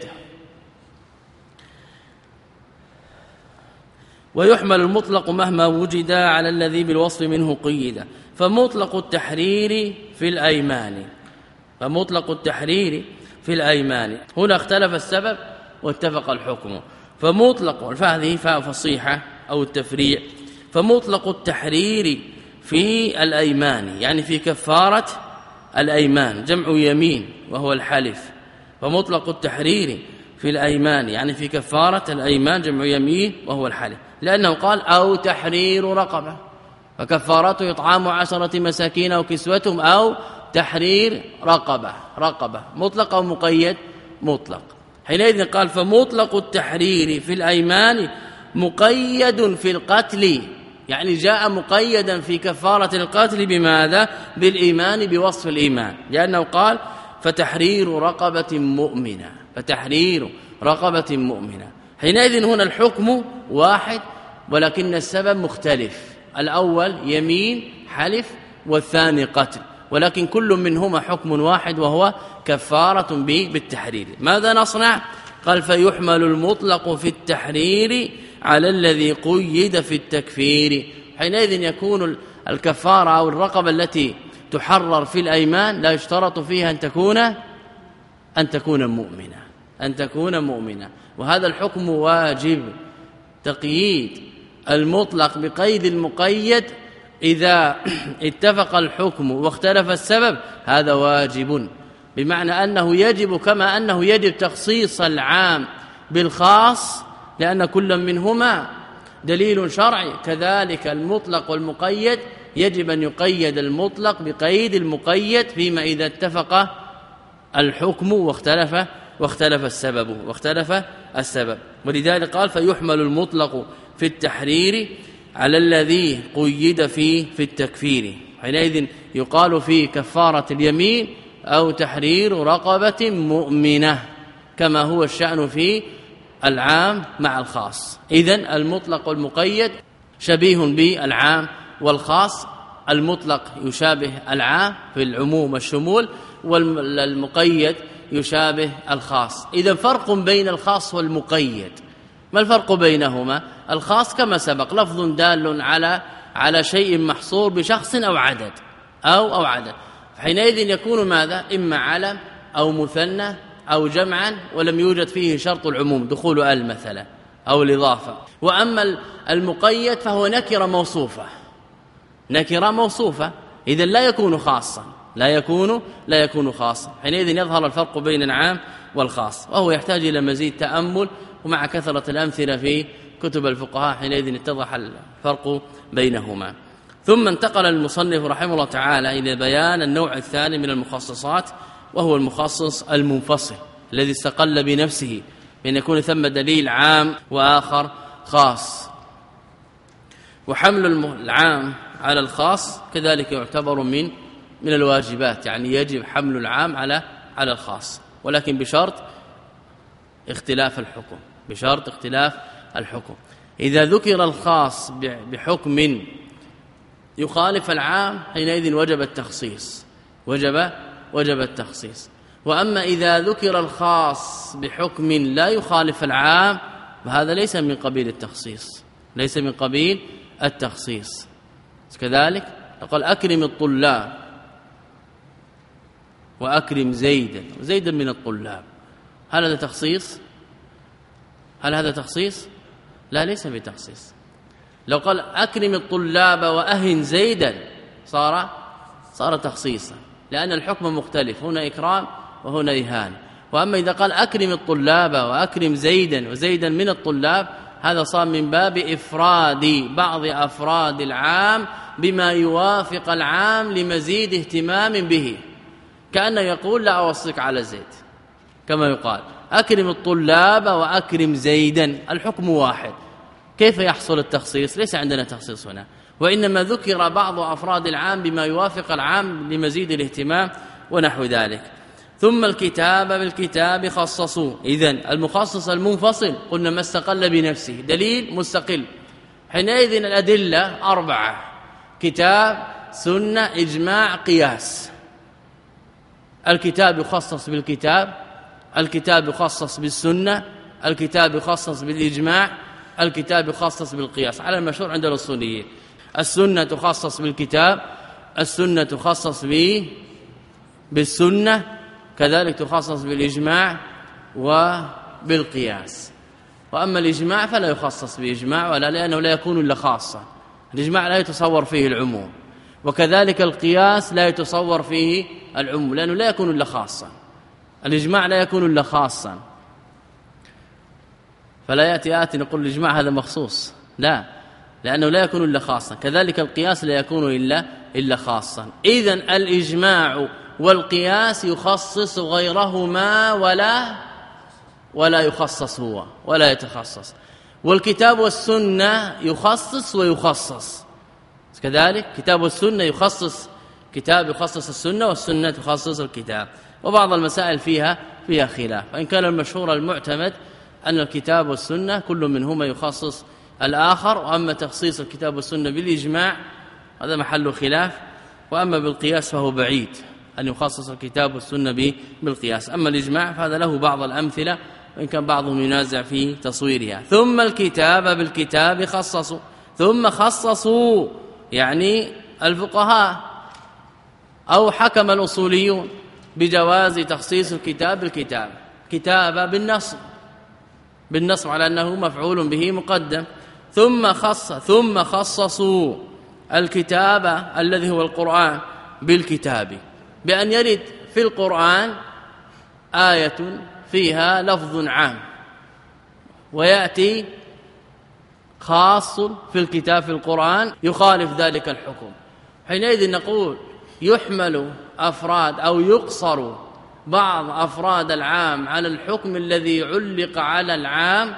ويحمل المطلق مهما وجد على الذي بالوصف منه قيد. فمطلق التحرير في الأيمان، فمطلق التحرير في الأيمان هنا اختلف السبب واتفق الحكم. فمطلق فهذه فاء فصيحة أو التفريع. فمطلق التحرير في الأيمان يعني في كفارة الأيمان، جمع يمين وهو الحلف. فمطلق التحرير في الأيمان يعني في كفارة الأيمان، جمع يمين وهو الحلف، لأنه قال أو تحرير رقبة، فكفارته إطعام عشرة مساكين أو كسوتهم أو تحرير رقبة. رقبة مطلق أو مقيد؟ مطلق. حينئذ قال فمطلق التحرير في الأيمان مقيد في القتل، يعني جاء مقيدا في كفارة القتل بماذا؟ بالإيمان، بوصف الإيمان، لأنه قال فتحرير رقبة مؤمنة، فتحرير رقبة مؤمنة. حينئذ هنا الحكم واحد ولكن السبب مختلف، الأول يمين حلف والثاني قتل، ولكن كل منهما حكم واحد وهو كفارة بالتحرير. ماذا نصنع؟ قال فيحمل المطلق في التحرير على الذي قيد في التكفير. حينئذ يكون الكفارة أو الرقبة التي تحرر في الأيمان لا يشترط فيها أن تكون أن تكون مؤمنة، أن تكون مؤمنة. وهذا الحكم واجب، تقييد المطلق بقيد المقيد إذا اتفق الحكم واختلف السبب، هذا واجب، بمعنى أنه يجب كما أنه يجب تخصيص العام بالخاص لأن كل منهما دليل شرعي، كذلك المطلق والمقيد يجب أن يقيد المطلق بقيد المقيد فيما إذا اتفق الحكم واختلف واختلف السبب واختلف السبب. ولذلك قال فيحمل المطلق في التحرير على الذي قيد فيه في التكفير. حينئذ يقال في كفارة اليمين أو تحرير رقبة مؤمنة كما هو الشأن في العام مع الخاص. إذن المطلق والمقيد شبيه بالعام والخاص، المطلق يشابه العام في العموم والشمول، والمقيد يشابه الخاص. إذن فرق بين الخاص والمقيد. ما الفرق بينهما؟ الخاص كما سبق لفظ دال على على شيء محصور بشخص أو عدد أو أو عدد، حينئذ يكون ماذا؟ إما علم أو مثنى أو جمعا، ولم يوجد فيه شرط العموم دخول ال مثلا أو الإضافة. وأما المقيد فهو نكرة موصوفة، نكرة موصوفة، إذن لا يكون خاصا، لا يكون لا يكون خاصا. حينئذ يظهر الفرق بين العام والخاص، وهو يحتاج إلى مزيد تأمل، ومع كثرة الأمثلة في كتب الفقهاء حينئذ اتضح الفرق بينهما. ثم انتقل المصنف رحمه الله تعالى إلى بيان النوع الثاني من المخصصات، وهو المخصص المنفصل الذي استقل بنفسه، بأن يكون ثم دليل عام وآخر خاص. وحمل العام على الخاص كذلك يعتبر من من الواجبات، يعني يجب حمل العام على على الخاص، ولكن بشرط اختلاف الحكم، بشرط اختلاف الحكم. إذا ذكر الخاص بحكم يخالف العام حينئذ وجب التخصيص، وجب وجب التخصيص. وأما إذا ذكر الخاص بحكم لا يخالف العام فهذا ليس من قبيل التخصيص، ليس من قبيل التخصيص. كذلك قال أكرم الطلاب وأكرم زيدا، زيدا من الطلاب، هل هذا تخصيص؟ هل هذا تخصيص؟ لا، ليس بتخصيص. لو قال أكرم الطلاب وأهن زيدا صار صار تخصيصا، لأن الحكم مختلف، هنا إكرام وهنا إهان. وأما إذا قال أكرم الطلاب وأكرم زيدا وزيدا من الطلاب، هذا صار من باب إفراد بعض أفراد العام بما يوافق العام لمزيد اهتمام به، كأنه يقول لا أوصيك على زيد، كما يقال أكرم الطلاب وأكرم زيدا، الحكم واحد. كيف يحصل التخصيص؟ ليس عندنا تخصيص هنا، وإنما ذكر بعض أفراد العام بما يوافق العام لمزيد الاهتمام ونحو ذلك. ثم الكتاب بالكتاب خصصوا. إذن المخصص المنفصل قلنا ما استقل بنفسه، دليل مستقل، حينئذ الأدلة أربعة: كتاب، سنة، إجماع، قياس. الكتاب يخصص بالكتاب، الكتاب يخصص بالسنة، الكتاب يخصص بالإجماع، الكتاب يخصص بالقياس على المشهور عند الأصوليين. السنة تخصص بالكتاب، السنة تخصص به بالسنة، كذلك تخصص بالإجماع وبالقياس. وأما الإجماع فلا يخصص بإجماع، ولا لأنه لا يكون إلا خاصا، الإجماع لا يتصور فيه العموم، وكذلك القياس لا يتصور فيه العموم لأنه لا يكون إلا خاصا، الإجماع لا يكون إلا خاصا. فلا يأتي آت نقول الإجماع هذا مخصوص، لا، لأنه لا يكون إلا خاصا. كذلك القياس لا يكون إلا إلا خاصا. إذن الإجماع والقياس يخصص غيرهما ولا ولا يخصص هو ولا يتخصص. والكتاب والسنة يخصص ويخصص كذلك، كتاب والسنة يخصص كتاب يخصص السنة، والسنة تخصص الكتاب. وبعض المسائل فيها فيها خلاف، وإن كان المشهور المعتمد أن الكتاب والسنة كل منهما يخصص الآخر. وأما تخصيص الكتاب والسنة بالإجماع هذا محل خلاف، وأما بالقياس فهو بعيد أن يخصص الكتاب والسنة بالقياس. أما الإجماع فهذا له بعض الأمثلة، وإن كان بعضهم ينازع في تصويرها. ثم الكتاب بالكتاب خصصوا. ثم خصصوا يعني الفقهاء أو حكم الأصوليون بجواز تخصيص الكتاب بالكتاب، كتاب بالنصب بالنصب على أنه مفعول به مقدم. ثم خص ثم خصصوا الكتاب الذي هو القرآن بالكتاب، بأن يرد في القرآن آية فيها لفظ عام ويأتي خاص في الكتاب في القرآن يخالف ذلك الحكم. حينئذ نقول يحمل أفراد أو يقصر بعض أفراد العام على الحكم الذي علق على العام،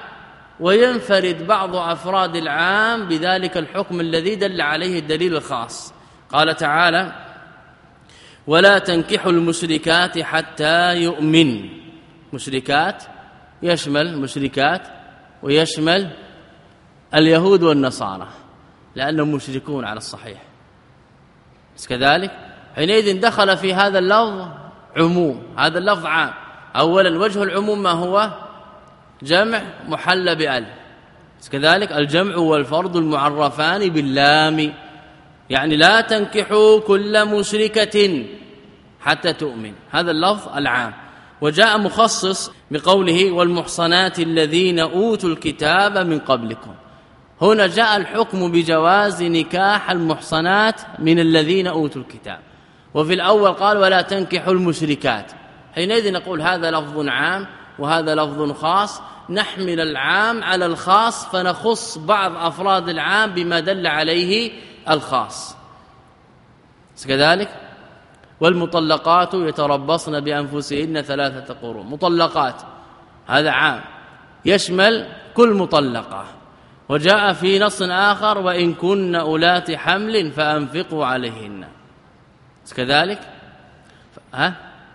وينفرد بعض أفراد العام بذلك الحكم الذي دل عليه الدليل الخاص. قال تعالى ولا تنكحوا المشركات حتى يؤمن. مشركات يشمل مشركات ويشمل اليهود والنصارى لأنهم مشركون على الصحيح، بس كذلك حينئذ دخل في هذا اللفظ عموم، هذا اللفظ عام. أولا وجه العموم ما هو؟ جمع محل بأل، بس كذلك الجمع والفرد المعرفان باللام، يعني لا تنكحوا كل مشركة حتى تؤمن، هذا اللفظ العام. وجاء مخصص بقوله والمحصنات الذين أوتوا الكتاب من قبلكم، هنا جاء الحكم بجواز نكاح المحصنات من الذين أوتوا الكتاب، وفي الأول قال ولا تنكحوا المشركات. حينئذ نقول هذا لفظ عام وهذا لفظ خاص، نحمل العام على الخاص فنخص بعض أفراد العام بما دل عليه الخاص. كذلك والمطلقات يتربصن بأنفسهن ثلاثة قروء، مطلقات هذا عام يشمل كل مطلقة. وجاء في نص آخر وإن كن أولات حمل فأنفقوا عليهن، كذلك ها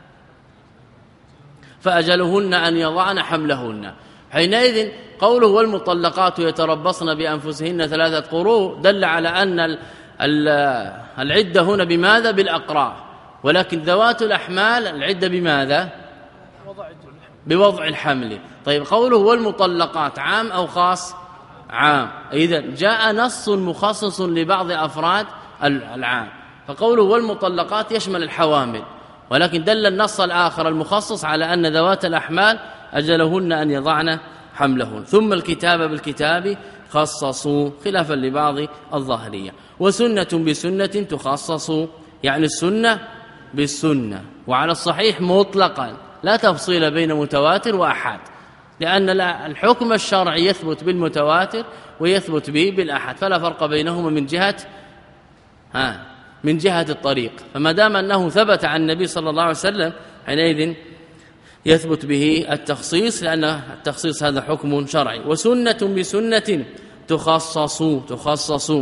فأجلهن أن يضعن حملهن. حينئذ قوله والمطلقات يتربصن بأنفسهن ثلاثة قروء دل على أن العدة هنا بماذا؟ بالأقراء، ولكن ذوات الأحمال العدة بماذا؟ بوضع الحمل. طيب قوله والمطلقات عام أو خاص؟ عام. إذا جاء نص مخصص لبعض أفراد العام، فقوله والمطلقات يشمل الحوامل، ولكن دل النص الآخر المخصص على أن ذوات الأحمال أجلهن أن يضعن حملهن. ثم الكتاب بالكتاب خصصوا خلافا لبعض الظاهرية. وسنة بسنة تخصص، يعني السنة بالسنة، وعلى الصحيح مطلقا لا تفصيل بين متواتر وأحد، لأن الحكم الشرعي يثبت بالمتواتر ويثبت به بالأحد، فلا فرق بينهما من جهة ها من جهة الطريق. فما دام أنه ثبت عن النبي صلى الله عليه وسلم حينئذ يثبت به التخصيص، لأن التخصيص هذا حكم شرعي. وسنة بسنة تخصص تخصص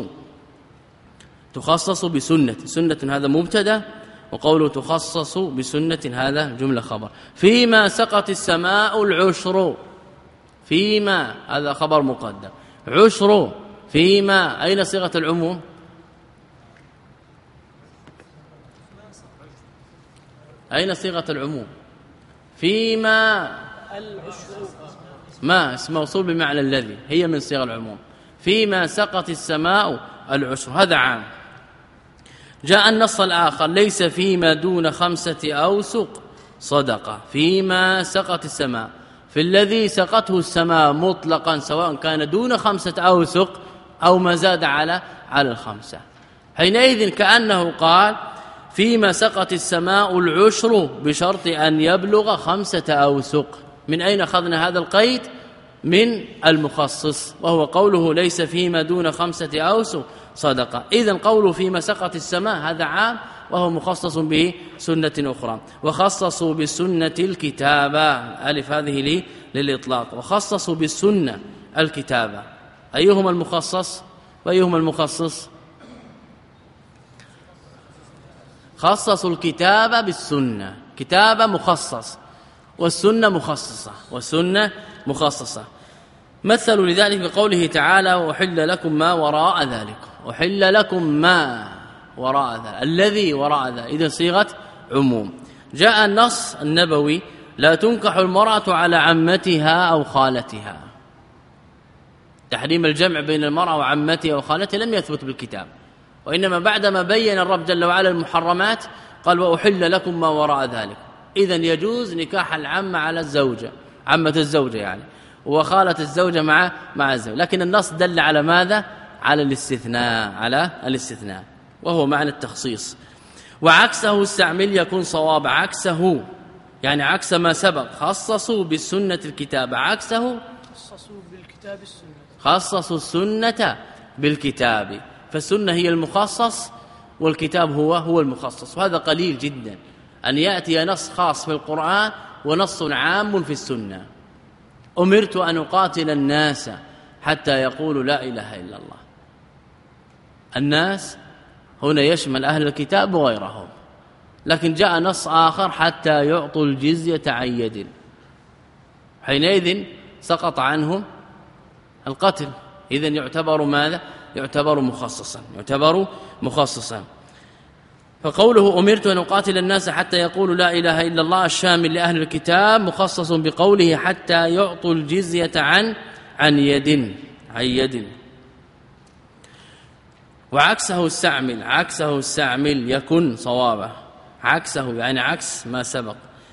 تخصص بسنة، سنة هذا مبتدا، وقوله تخصص بسنة هذا جملة خبر. فيما سقط السماء العشر، فيما هذا خبر مقدم، عشر فيما أين صيغة العموم؟ أين صيغة العموم؟ فيما ما اسم موصول بمعنى الذي، هي من صيغ العموم. فيما سقط السماء العشر هذا عام. جاء النص الآخر ليس فيما دون خمسة أوسق صدقة، فيما سقط السماء، في الذي سقته السماء مطلقا سواء كان دون خمسة أوسق أو ما زاد على على الخمسة. حينئذ كأنه قال فيما سقط السماء العشر بشرط أن يبلغ خمسة أوسق. من أين أخذنا هذا القيد؟ من المخصص، وهو قوله ليس فيما دون خمسة أوسق صدقة. إذن قوله فيما سقط السماء هذا عام، وهو مخصص به سنة أخرى. وخصصوا بالسنة الكتابة، ألف هذه لي للإطلاق، وخصصوا بالسنة الكتابة. أيهما المخصص وأيهما المخصص؟ خصصوا الكتابة بالسنة، كتابة مخصص والسنة مخصصة، والسنة مخصصة. مثلوا لذلك بقوله تعالى وأحل لكم ما وراء ذلك، أحل لكم ما وراء ذلك، الذي وراء ذلك، إذا صيغة عموم. جاء النص النبوي لا تنكح المرأة على عمتها أو خالتها، تحريم الجمع بين المرأة وعمتها وخالتها لم يثبت بالكتاب، وإنما بعدما بين الرب جل وعلا المحرمات قال وأحل لكم ما وراء ذلك. إذن يجوز نكاح العمة على الزوجة، عمة الزوجة يعني، وخالة الزوجة مع مع الزوج، لكن النص دل على ماذا؟ على الاستثناء، على الاستثناء، وهو معنى التخصيص. وعكسه استعمل يكون صواب، عكسه يعني عكس ما سبق. خصصوا بالسنة الكتاب، عكسه خصصوا بالكتاب السنة، خصصوا السنة بالكتاب، فالسنة هي المخصص والكتاب هو هو المخصص. وهذا قليل جدا أن يأتي نص خاص في القرآن ونص عام في السنة. أمرت أن أقاتل الناس حتى يقولوا لا إله إلا الله. الناس هنا يشمل أهل الكتاب وغيرهم، لكن جاء نص آخر حتى يعطوا الجزية عن يد، حينئذ سقط عنهم القتل، إذن يعتبر ماذا؟ يعتبر مخصصا، يعتبر مخصصا. فقوله أمرت أن أقاتل الناس حتى يقولوا لا إله إلا الله الشامل لأهل الكتاب مخصص بقوله حتى يعطوا الجزية عن عن يد عن يد. وعكسه السعمل، عكسه السعمل يكن صوابه، عكسه يعني عكس ما سبق،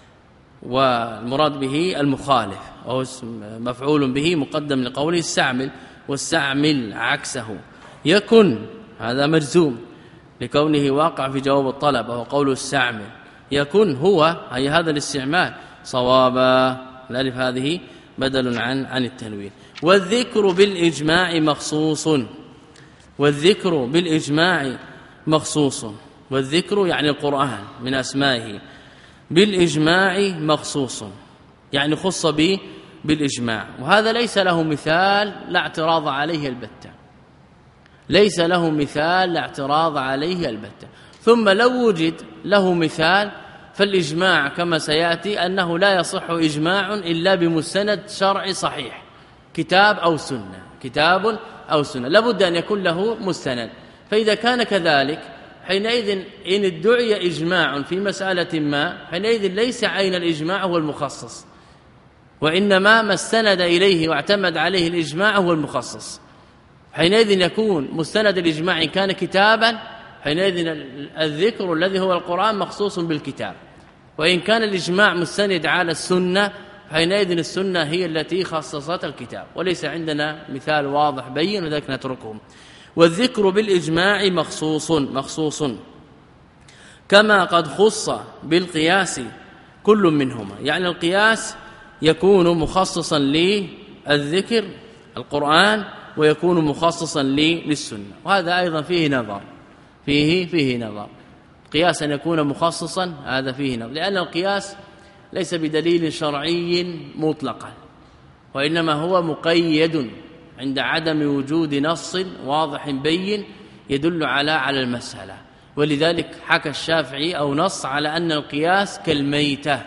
والمراد به المخالف، وهو مفعول به مقدم لقوله السعمل، والسعمل عكسه يكن، هذا مجزوم لكونه واقع في جواب الطلب، وهو قول السعمل يكن هو أي هذا الاستعمال صوابا، الألف هذه بدل عن عن التنوين. والذكر بالإجماع مخصوص، والذكر بالإجماع مخصوص، والذكر يعني القرآن من أسمائه، بالإجماع مخصوص يعني خص به بالإجماع، وهذا ليس له مثال لا اعتراض عليه البتة، ليس له مثال لا اعتراض عليه البتة. ثم لو وجد له مثال فالإجماع كما سيأتي أنه لا يصح إجماع إلا بمستند شرعي صحيح، كتاب أو سنة، كتاب أو سنة، لابد أن يكون له مستند. فإذا كان كذلك حينئذ إن ادعي إجماع في مسألة ما، حينئذ ليس عين الإجماع هو المخصص، وإنما ما استند إليه واعتمد عليه الإجماع هو المخصص. حينئذ يكون مستند الإجماع إن كان كتابا، حينئذ الذكر الذي هو القرآن مخصوص بالكتاب، وإن كان الإجماع مستند على السنة حينئذ السنة هي التي خصصت الكتاب، وليس عندنا مثال واضح بين وذلك نتركهم. والذكر بالإجماع مخصوص مخصوص كما قد خص بالقياس كل منهما، يعني القياس يكون مخصصا للذكر القرآن ويكون مخصصا للسنة، وهذا أيضا فيه نظر، فيه فيه نظر قياس أن يكون مخصصا، هذا فيه نظر، لأن القياس ليس بدليل شرعي مطلقا، وإنما هو مقيد عند عدم وجود نص واضح بين يدل على على المسألة. ولذلك حكى الشافعي أو نص على أن القياس كالميتة،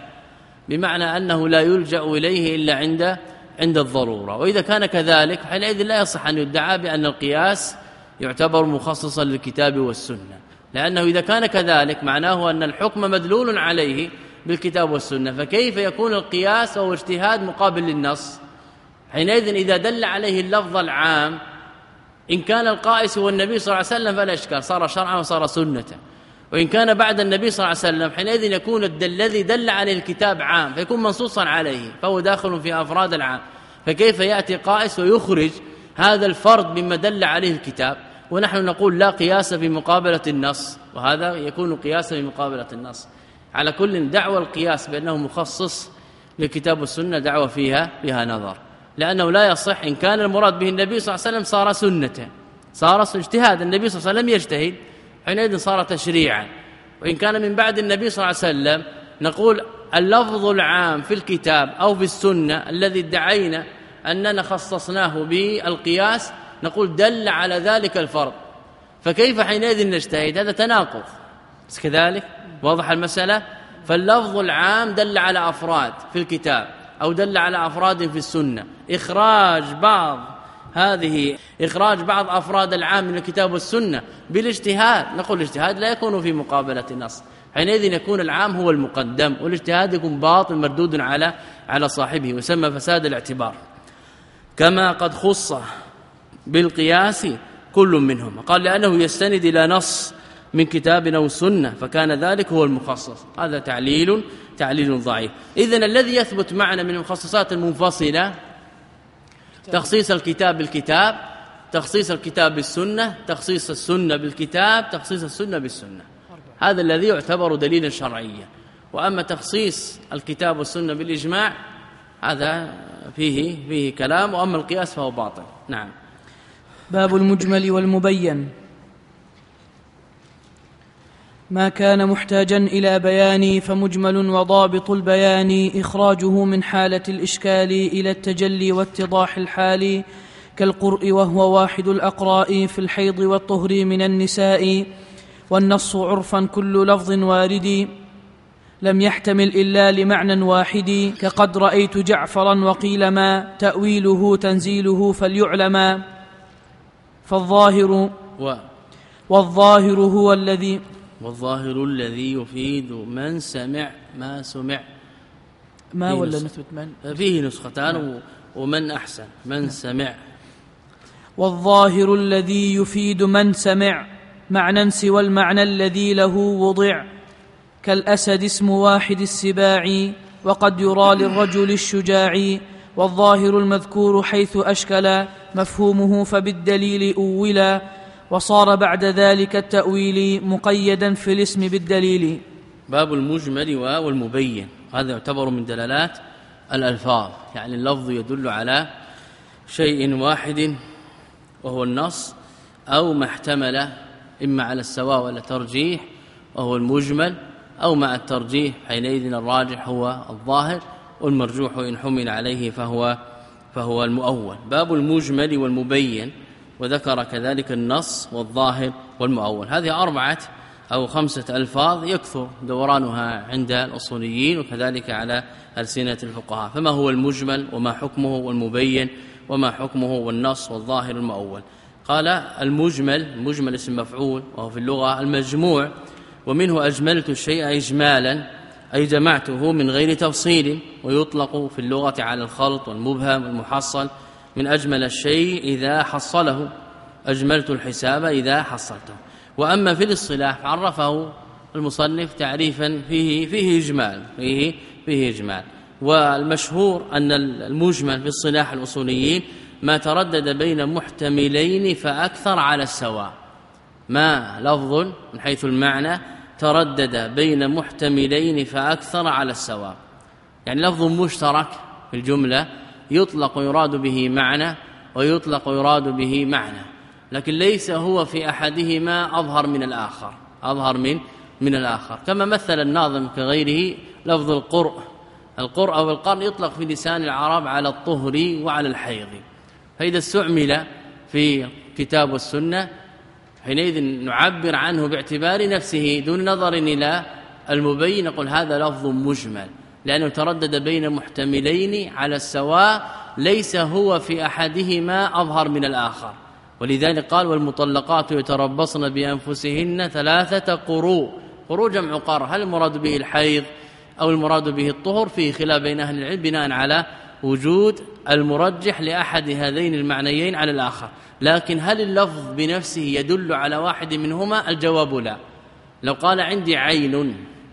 بمعنى أنه لا يلجأ إليه إلا عند عند الضرورة. وإذا كان كذلك حينئذ لا يصح أن يدعى بأن القياس يعتبر مخصصا للكتاب والسنة، لأنه إذا كان كذلك معناه أن الحكم مدلول عليه بالكتاب والسنة، فكيف يكون القياس أو اجتهاد مقابل للنص؟ حينئذ إذا دل عليه اللفظ العام إن كان القائس هو النبي صلى الله عليه وسلم فلا إشكال، صار شرعا وصار سنة، وإن كان بعد النبي صلى الله عليه وسلم حينئذ يكون الذي دل عليه الكتاب عام فيكون منصوصا عليه، فهو داخل في أفراد العام. فكيف يأتي قائس ويخرج هذا الفرد مما دل عليه الكتاب، ونحن نقول لا قياس في مقابلة النص، وهذا يكون قياسا في مقابلة النص. على كل دعوى القياس بأنه مخصص للكتاب والسنة دعوة فيها فيها نظر، لأنه لا يصح. إن كان المراد به النبي صلى الله عليه وسلم صار سنة، صار اجتهاد، النبي صلى الله عليه وسلم يجتهد حينئذ صار تشريعا. وإن كان من بعد النبي صلى الله عليه وسلم نقول اللفظ العام في الكتاب أو في السنة الذي ادعينا أننا خصصناه بالقياس نقول دل على ذلك الفرض، فكيف حينئذ نجتهد؟ هذا تناقض كذلك، واضح المسألة. فاللفظ العام دل على أفراد في الكتاب أو دل على أفراد في السنة، إخراج بعض هذه إخراج بعض أفراد العام من الكتاب والسنة بالاجتهاد، نقول الاجتهاد لا يكون في مقابلة النص، حينئذ يكون العام هو المقدم والاجتهاد يكون باطل مردود على على صاحبه، ويسمى فساد الاعتبار. كما قد خص بالقياس كل منهم، قال لأنه يستند إلى نص من كتاب أو سنة فكان ذلك هو المخصص، هذا تعليل تعليل ضعيف. إذن الذي يثبت معنا من المخصصات المنفصلة تخصيص الكتاب بالكتاب، تخصيص الكتاب بالسنة، تخصيص السنة بالكتاب، تخصيص السنة بالسنة، هذا الذي يعتبر دليلا شرعيا. وأما تخصيص الكتاب والسنة بالإجماع هذا فيه فيه كلام، وأما القياس فهو باطل. نعم. باب المجمل والمبين. ما كان محتاجا إلى بيان فمجمل، وضابط البيان إخراجه من حالة الإشكال إلى التجلي واتضاح الحال، كالقرء وهو واحد الأقراء في الحيض والطهر من النساء، والنص عرفا كل لفظ وارد لم يحتمل إلا لمعنى واحد كقد رأيت جعفرا وقيل ما تأويله تنزيله فليعلم فالظاهر و والظاهر هو الذي والظاهر الذي يفيد من سمع ما سمع ما ولا نثبت من فيه نسختان ومن أحسن من سمع. والظاهر الذي يفيد من سمع معنى سوى المعنى الذي له وضع كالأسد اسم واحد السباع وقد يرى للرجل الشجاع والظاهر المذكور حيث أشكل مفهومه فبالدليل أولا وصار بعد ذلك التأويل مقيدا في الاسم بالدليل. باب المجمل والمبين، هذا يعتبر من دلالات الألفاظ، يعني اللفظ يدل على شيء واحد وهو النص أو ما احتمل إما على السواء ولا ترجيح وهو المجمل، أو مع الترجيح حينئذ الراجح هو الظاهر والمرجوح إن حمل عليه فهو فهو المؤول. باب المجمل والمبين، وذكر كذلك النص والظاهر والمؤول. هذه أربعة أو خمسة ألفاظ يكثر دورانها عند الأصوليين وكذلك على ألسنة الفقهاء. فما هو المجمل وما حكمه، والمبين وما حكمه، والنص والظاهر المؤول؟ قال المجمل، المجمل اسم مفعول وهو في اللغة المجموع، ومنه أجملت الشيء إجمالا أي جمعته من غير تفصيل، ويطلق في اللغة على الخلط والمبهم والمحصل، من أجمل الشيء إذا حصله، أجملت الحساب إذا حصلته. وأما في الاصطلاح عرفه المصنف تعريفا فيه فيه إجمال فيه فيه إجمال والمشهور أن المجمل في اصطلاح الأصوليين ما تردد بين محتملين فأكثر على السواء، ما لفظ من حيث المعنى تردد بين محتملين فأكثر على السواء، يعني لفظ مشترك في الجملة يطلق يراد به معنى ويطلق يراد به معنى، لكن ليس هو في أحدهما أظهر من الآخر أظهر من من الآخر. كما مثل الناظم كغيره لفظ القرء، القرء أو القرن يطلق في لسان العرب على الطهر وعلى الحيض، فإذا استعمل في كتاب والسنة حينئذ نعبر عنه باعتبار نفسه دون نظر إلى المبين، نقول هذا لفظ مجمل لأنه تردد بين محتملين على السواء، ليس هو في أحدهما أظهر من الآخر. ولذلك قال والمطلقات يتربصن بأنفسهن ثلاثة قروء، قروء جمع قر، هل المراد به الحيض أو المراد به الطهر؟ فيه خلاف بين أهل العلم بناء على وجود المرجح لأحد هذين المعنيين على الآخر، لكن هل اللفظ بنفسه يدل على واحد منهما؟ الجواب لا. لو قال عندي عين،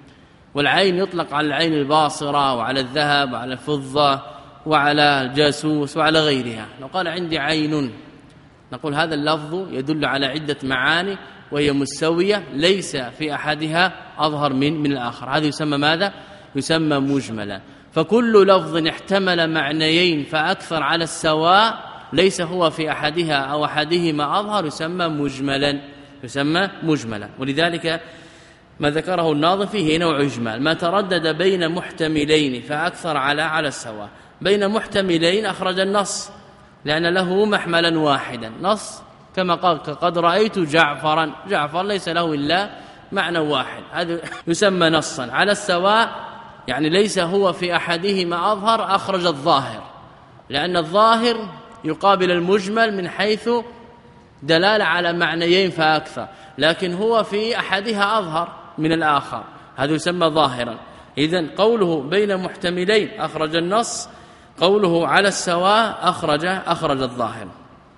والعين يطلق على العين الباصرة وعلى الذهب وعلى الفضة وعلى الجاسوس وعلى غيرها، لو قال عندي عين نقول هذا اللفظ يدل على عدة معاني وهي مستوية ليس في أحدها أظهر من من الآخر، هذا يسمى ماذا؟ يسمى مجملا. فكل لفظ احتمل معنيين فأكثر على السواء ليس هو في أحدها أو أحدهما أظهر يسمى مجملا يسمى مجملا. ولذلك ما ذكره الناظم فيه نوع إجمال، ما تردد بين محتملين فأكثر على على السواء. بين محتملين أخرج النص لأن له محملا واحدا، نص كما قال قد رأيت جعفرا، جعفر ليس له إلا معنى واحد، هذا يسمى نصا. على السواء يعني ليس هو في أحدهما أظهر، أخرج الظاهر، لأن الظاهر يقابل المجمل من حيث دلالة على معنيين فأكثر، لكن هو في أحدها أظهر من الآخر، هذا يسمى ظاهرا. إذن قوله بين محتملين أخرج النص، قوله على السواء أخرج أخرج الظاهر.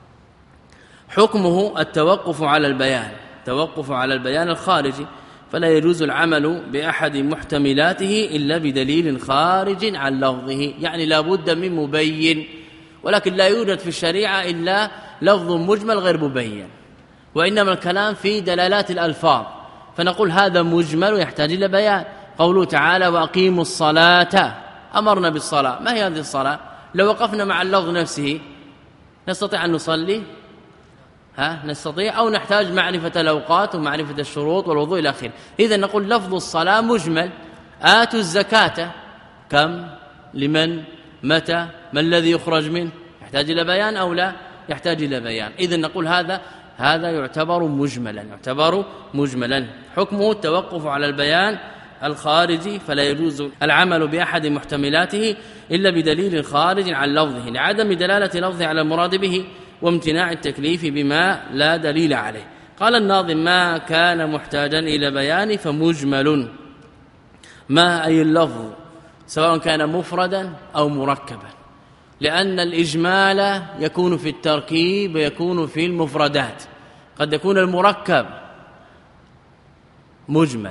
حكمه التوقف على البيان، توقف على البيان الخارجي، فلا يجوز العمل بأحد محتملاته إلا بدليل خارج عن لفظه، يعني لا بد من مبين، ولكن لا يوجد في الشريعة إلا لفظ مجمل غير مبين، وإنما الكلام في دلالات الألفاظ، فنقول هذا مجمل ويحتاج إلى بيان. قوله تعالى وأقيموا الصلاة، أمرنا بالصلاة، ما هي هذه الصلاة؟ لو وقفنا مع اللفظ نفسه نستطيع أن نصلي؟ ها نستطيع، أو نحتاج معرفة الأوقات ومعرفة الشروط والوضوء إلى آخره. إذن نقول لفظ الصلاة مجمل. آتوا الزكاة، كم، لمن، متى، ما الذي يخرج منه؟ يحتاج إلى بيان أو لا؟ يحتاج إلى بيان. إذن نقول هذا هذا يعتبر مجملا يعتبر مجملا حكمه التوقف على البيان الخارجي، فلا يجوز العمل بأحد محتملاته إلا بدليل خارج عن لفظه لعدم دلالة لفظه على المراد به وامتناع التكليف بما لا دليل عليه. قال الناظم: ما كان محتاجا إلى بيان فمجمل. ما أي اللفظ سواء كان مفردا أو مركبا، لأن الإجمال يكون في التركيب ويكون في المفردات. قد يكون المركب مجمل،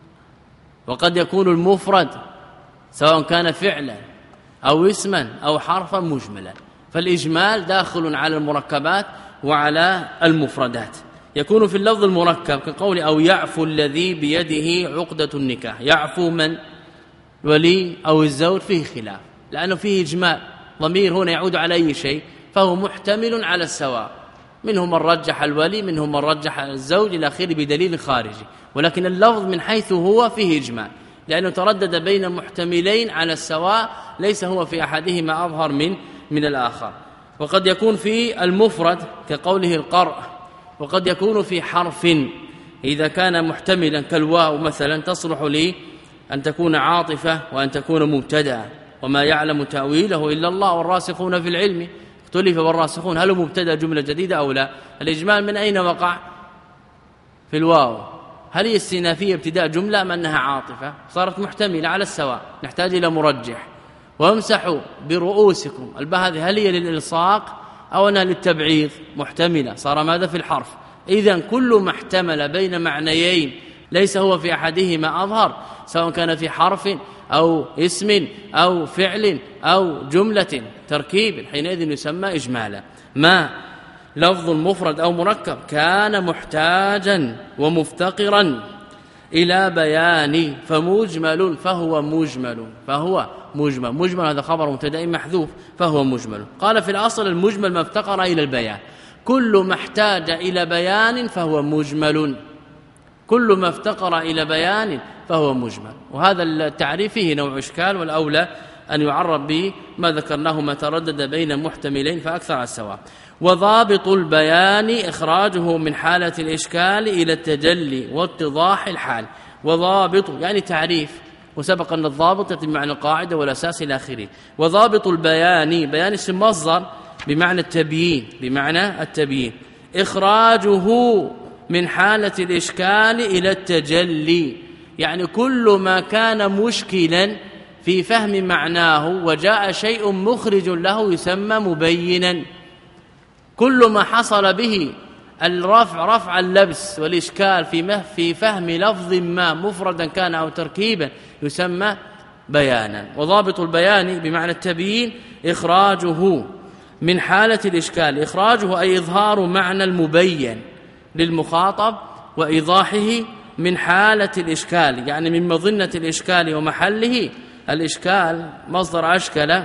وقد يكون المفرد سواء كان فعلا أو اسما أو حرفا مجملا. فالإجمال داخل على المركبات وعلى المفردات. يكون في اللفظ المركب كقول أو يعفو الذي بيده عقدة النكاح. يعفو من؟ ولي أو الزوج، فيه خلاف لأنه فيه إجمال، ضمير هنا يعود على أي شيء، فهو محتمل على السواء. منهم من رجح الولي، منهم من رجح الزوج إلى آخره بدليل خارجي، ولكن اللفظ من حيث هو فيه إجمال، لأنه تردد بين محتملين على السواء، ليس هو في أحدهما أظهر من من الآخر. وقد يكون في المفرد كقوله القرء، وقد يكون في حرف إذا كان محتملا كالواو مثلا، تصلح لي أن تكون عاطفة وأن تكون مبتدأ، وما يعلم تأويله إلا الله والراسخون في العلم. اختلف والراسخون هل مبتدأ جملة جديدة أو لا؟ الإجمال من أين وقع؟ في الواو. هل هي استئنافية ابتداء جملة أم أنها عاطفة؟ صارت محتملة على السواء، نحتاج إلى مرجح. وامسحوا برؤوسكم، الباء هذه هل هي للإلصاق أو أنها للتبعيض؟ محتملة، صار ماذا في الحرف. إذن كل ما احتمل بين معنيين ليس هو في أحدهما أظهر، سواء كان في حرف أو اسم أو فعل أو جملة تركيب، حينئذ يسمى إجمالا. ما لفظ مفرد أو مركب كان محتاجا ومفتقرا إلى بيان فمجمل فهو مجمل فهو مجمل مجمل هذا خبر مبتدأ محذوف فهو مجمل. قال في الأصل المجمل ما افتقر إلى البيان، كل ما احتاج إلى بيان فهو مجمل، كل ما افتقر إلى بيان فهو مجمل. وهذا التعريف فيه نوع إشكال، والأولى أن يعرب به ما ذكرناه ما تردد بين محتملين فأكثر على السواء. وضابط البيان إخراجه من حالة الإشكال إلى التجلي واتضاح الحال. وضابط يعني تعريف، وسبق أن الضابط يأتي بمعنى القاعدة والأساس إلى آخره. وضابط البيان، بيان اسم مصدر بمعنى التبيين، بمعنى التبيين. إخراجه من حالة الإشكال إلى التجلي، يعني كل ما كان مشكلا في فهم معناه وجاء شيء مخرج له يسمى مبينا. كل ما حصل به الرفع رفع اللبس والإشكال في في فهم لفظ ما مفردا كان أو تركيبا يسمى بيانا. وضابط البيان بمعنى التبيين إخراجه من حالة الإشكال، إخراجه أي إظهار معنى المبين للمخاطب وإيضاحه من حالة الإشكال، يعني من مظنة الإشكال ومحله. الإشكال مصدر أشكل،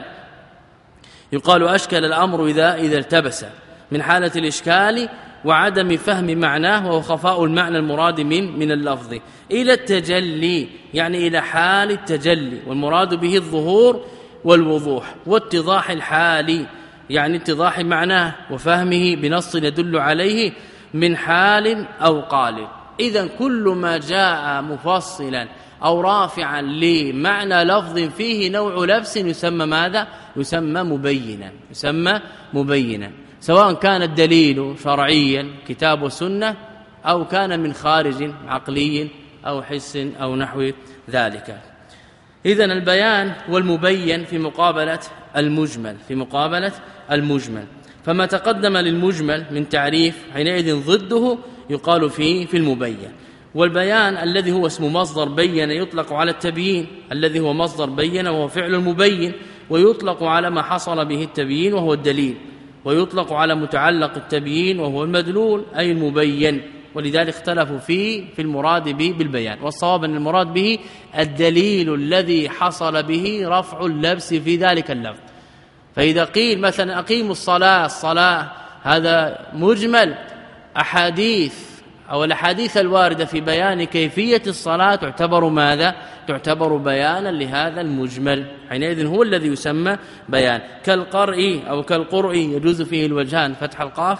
يقال أشكل الأمر إذا إذا التبس، من حالة الإشكال وعدم فهم معناه وهو خفاء المعنى المراد من من اللفظ، إلى التجلي يعني إلى حال التجلي، والمراد به الظهور والوضوح واتضاح الحال، يعني اتضاح معناه وفهمه بنص يدل عليه من حال أو قال. إذن كل ما جاء مفصلا أو رافعا لمعنى لفظ فيه نوع لبس يسمى ماذا؟ يسمى مبينا، يسمى مبينا، سواء كان الدليل شرعيا كتاب وسنة أو كان من خارج عقلي أو حس أو نحو ذلك. إذن البيان والمبين في مقابلة المجمل، في مقابلة المجمل. فما تقدم للمجمل من تعريف حينئذ ضده يقال فيه في المبين. والبيان الذي هو اسم مصدر بين يطلق على التبيين الذي هو مصدر بين وهو فعل المبين، ويطلق على ما حصل به التبيين وهو الدليل، ويطلق على متعلق التبيين وهو المدلول أي المبين. ولذلك اختلفوا فيه في المراد به بالبيان، والصواب أن المراد به الدليل الذي حصل به رفع اللبس في ذلك اللفظ. فإذا قيل مثلا أقيموا الصلاة، الصلاة هذا مجمل، أحاديث أو الأحاديث الواردة في بيان كيفية الصلاة تعتبر ماذا؟ تعتبر بيانا لهذا المجمل، حينئذ هو الذي يسمى بيان. كالقرء أو كالقرء يجوز فيه الوجهان فتح القاف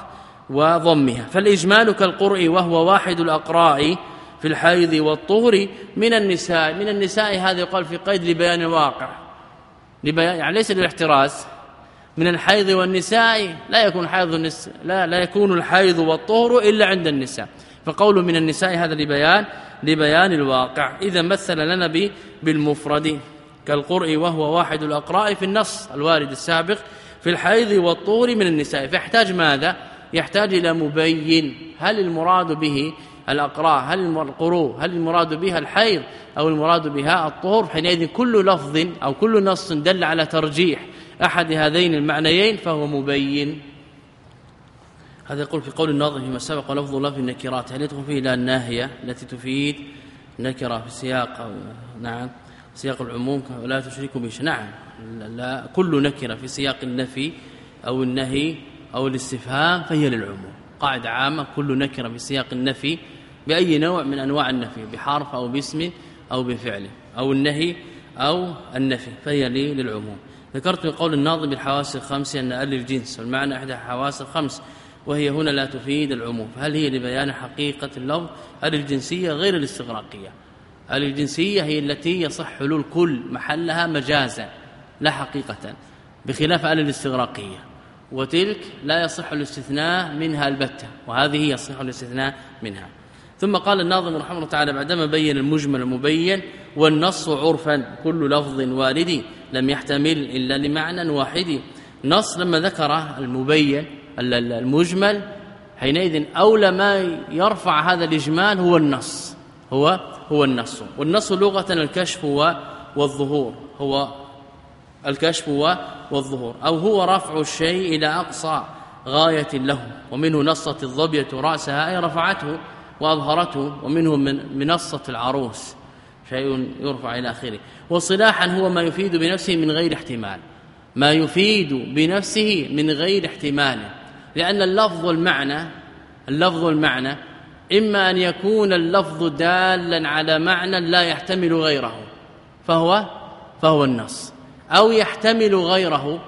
وضمها. فالإجمال كالقرء وهو واحد الأقراء في الحيض والطهر من النساء. من النساء هذا يقال في قيد لبيان الواقع، لبيان يعني ليس للاحتراز. من الحيض والنساء لا يكون حيض النساء لا لا يكون الحيض والطهر إلا عند النساء، فقول من النساء هذا لبيان لبيان الواقع. إذا مثل لنا بالمفرد كالقرء وهو واحد الأقراء في النص الوارد السابق في الحيض والطهر من النساء، فيحتاج ماذا؟ يحتاج إلى مبين. هل المراد به الأقراء، هل القروء، هل المراد بها الحيض أو المراد بها الطهر؟ حينئذ كل لفظ أو كل نص دل على ترجيح أحد هذين المعنيين فهو مبين. هذا يقول في قول الناظم فيما سبق ولفظ لفظ النكرات، هل يدخل فيه لا الناهية التي تفيد نكرة في سياق أو نعم سياق العموم ولا تشركوا به؟ نعم، لا كل نكرة في سياق النفي أو النهي أو الاستفهام فهي للعموم، قاعدة عامة. كل نكرة في سياق النفي بأي نوع من أنواع النفي، بحرف أو باسم أو بفعل أو النهي أو النفي فهي للعموم. ذكرت من قول الناظم بالحواس الخمس أن ال الجنس والمعنى إحدى الحواس الخمس، وهي هنا لا تفيد العموم، فهل هي لبيان حقيقة اللفظ؟ ال الجنسية غير الاستغراقية. ال الجنسية هي التي يصح حلول كل محلها مجازا لا حقيقة، بخلاف ال الاستغراقية، وتلك لا يصح الاستثناء منها البتة، وهذه يصح الاستثناء منها. ثم قال الناظم رحمه الله تعالى بعدما بين المجمل المبين: والنص عرفا كل لفظ وارد لم يحتمل إلا لمعنى واحد. نص لما ذكر المبين المجمل حينئذ أولى ما يرفع هذا الإجمال هو النص، هو هو النص. والنص لغة الكشف والظهور، هو الكشف والظهور، أو هو رفع الشيء إلى أقصى غاية له، ومنه نصت الظبية رأسها أي رفعته وأظهرته، ومنه من منصة العروس شيء يرفع إلى آخره. وصلاحا هو ما يفيد بنفسه من غير احتمال، ما يفيد بنفسه من غير احتمال، لأن اللفظ والمعنى اللفظ والمعنى إما أن يكون اللفظ دالا على معنى لا يحتمل غيره فهو فهو النص، أو يحتمل غيره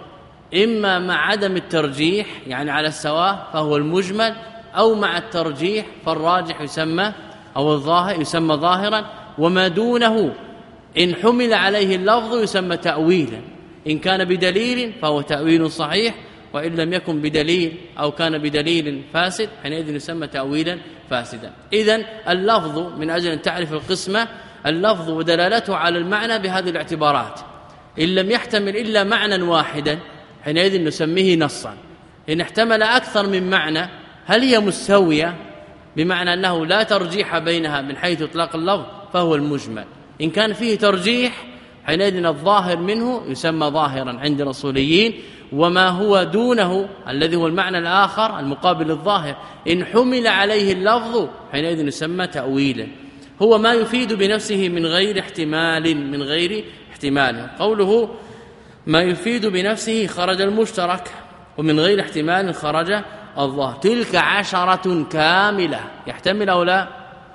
إما مع عدم الترجيح يعني على السواء فهو المجمل، أو مع الترجيح فالراجح يسمى أو الظاهر يسمى ظاهرا، وما دونه إن حمل عليه اللفظ يسمى تأويلا، إن كان بدليل فهو تأويل صحيح، وإن لم يكن بدليل أو كان بدليل فاسد حينئذ يسمى تأويلا فاسدا. إذن اللفظ من أجل أن تعرف القسمة، اللفظ ودلالته على المعنى بهذه الاعتبارات: إن لم يحتمل إلا معنى واحدا حينئذ نسميه نصا، إن احتمل أكثر من معنى هل هي مستوية بمعنى أنه لا ترجيح بينها من حيث إطلاق اللفظ فهو المجمل، إن كان فيه ترجيح حينئذ الظاهر منه يسمى ظاهرا عند الأصوليين، وما هو دونه الذي هو المعنى الآخر المقابل الظاهر إن حمل عليه اللفظ حينئذ يسمى تأويلا. هو ما يفيد بنفسه من غير احتمال من غير احتمال قوله ما يفيد بنفسه خرج المشترك، ومن غير احتمال خرج الظاهر. تلك عشرة كاملة يحتمل أو لا؟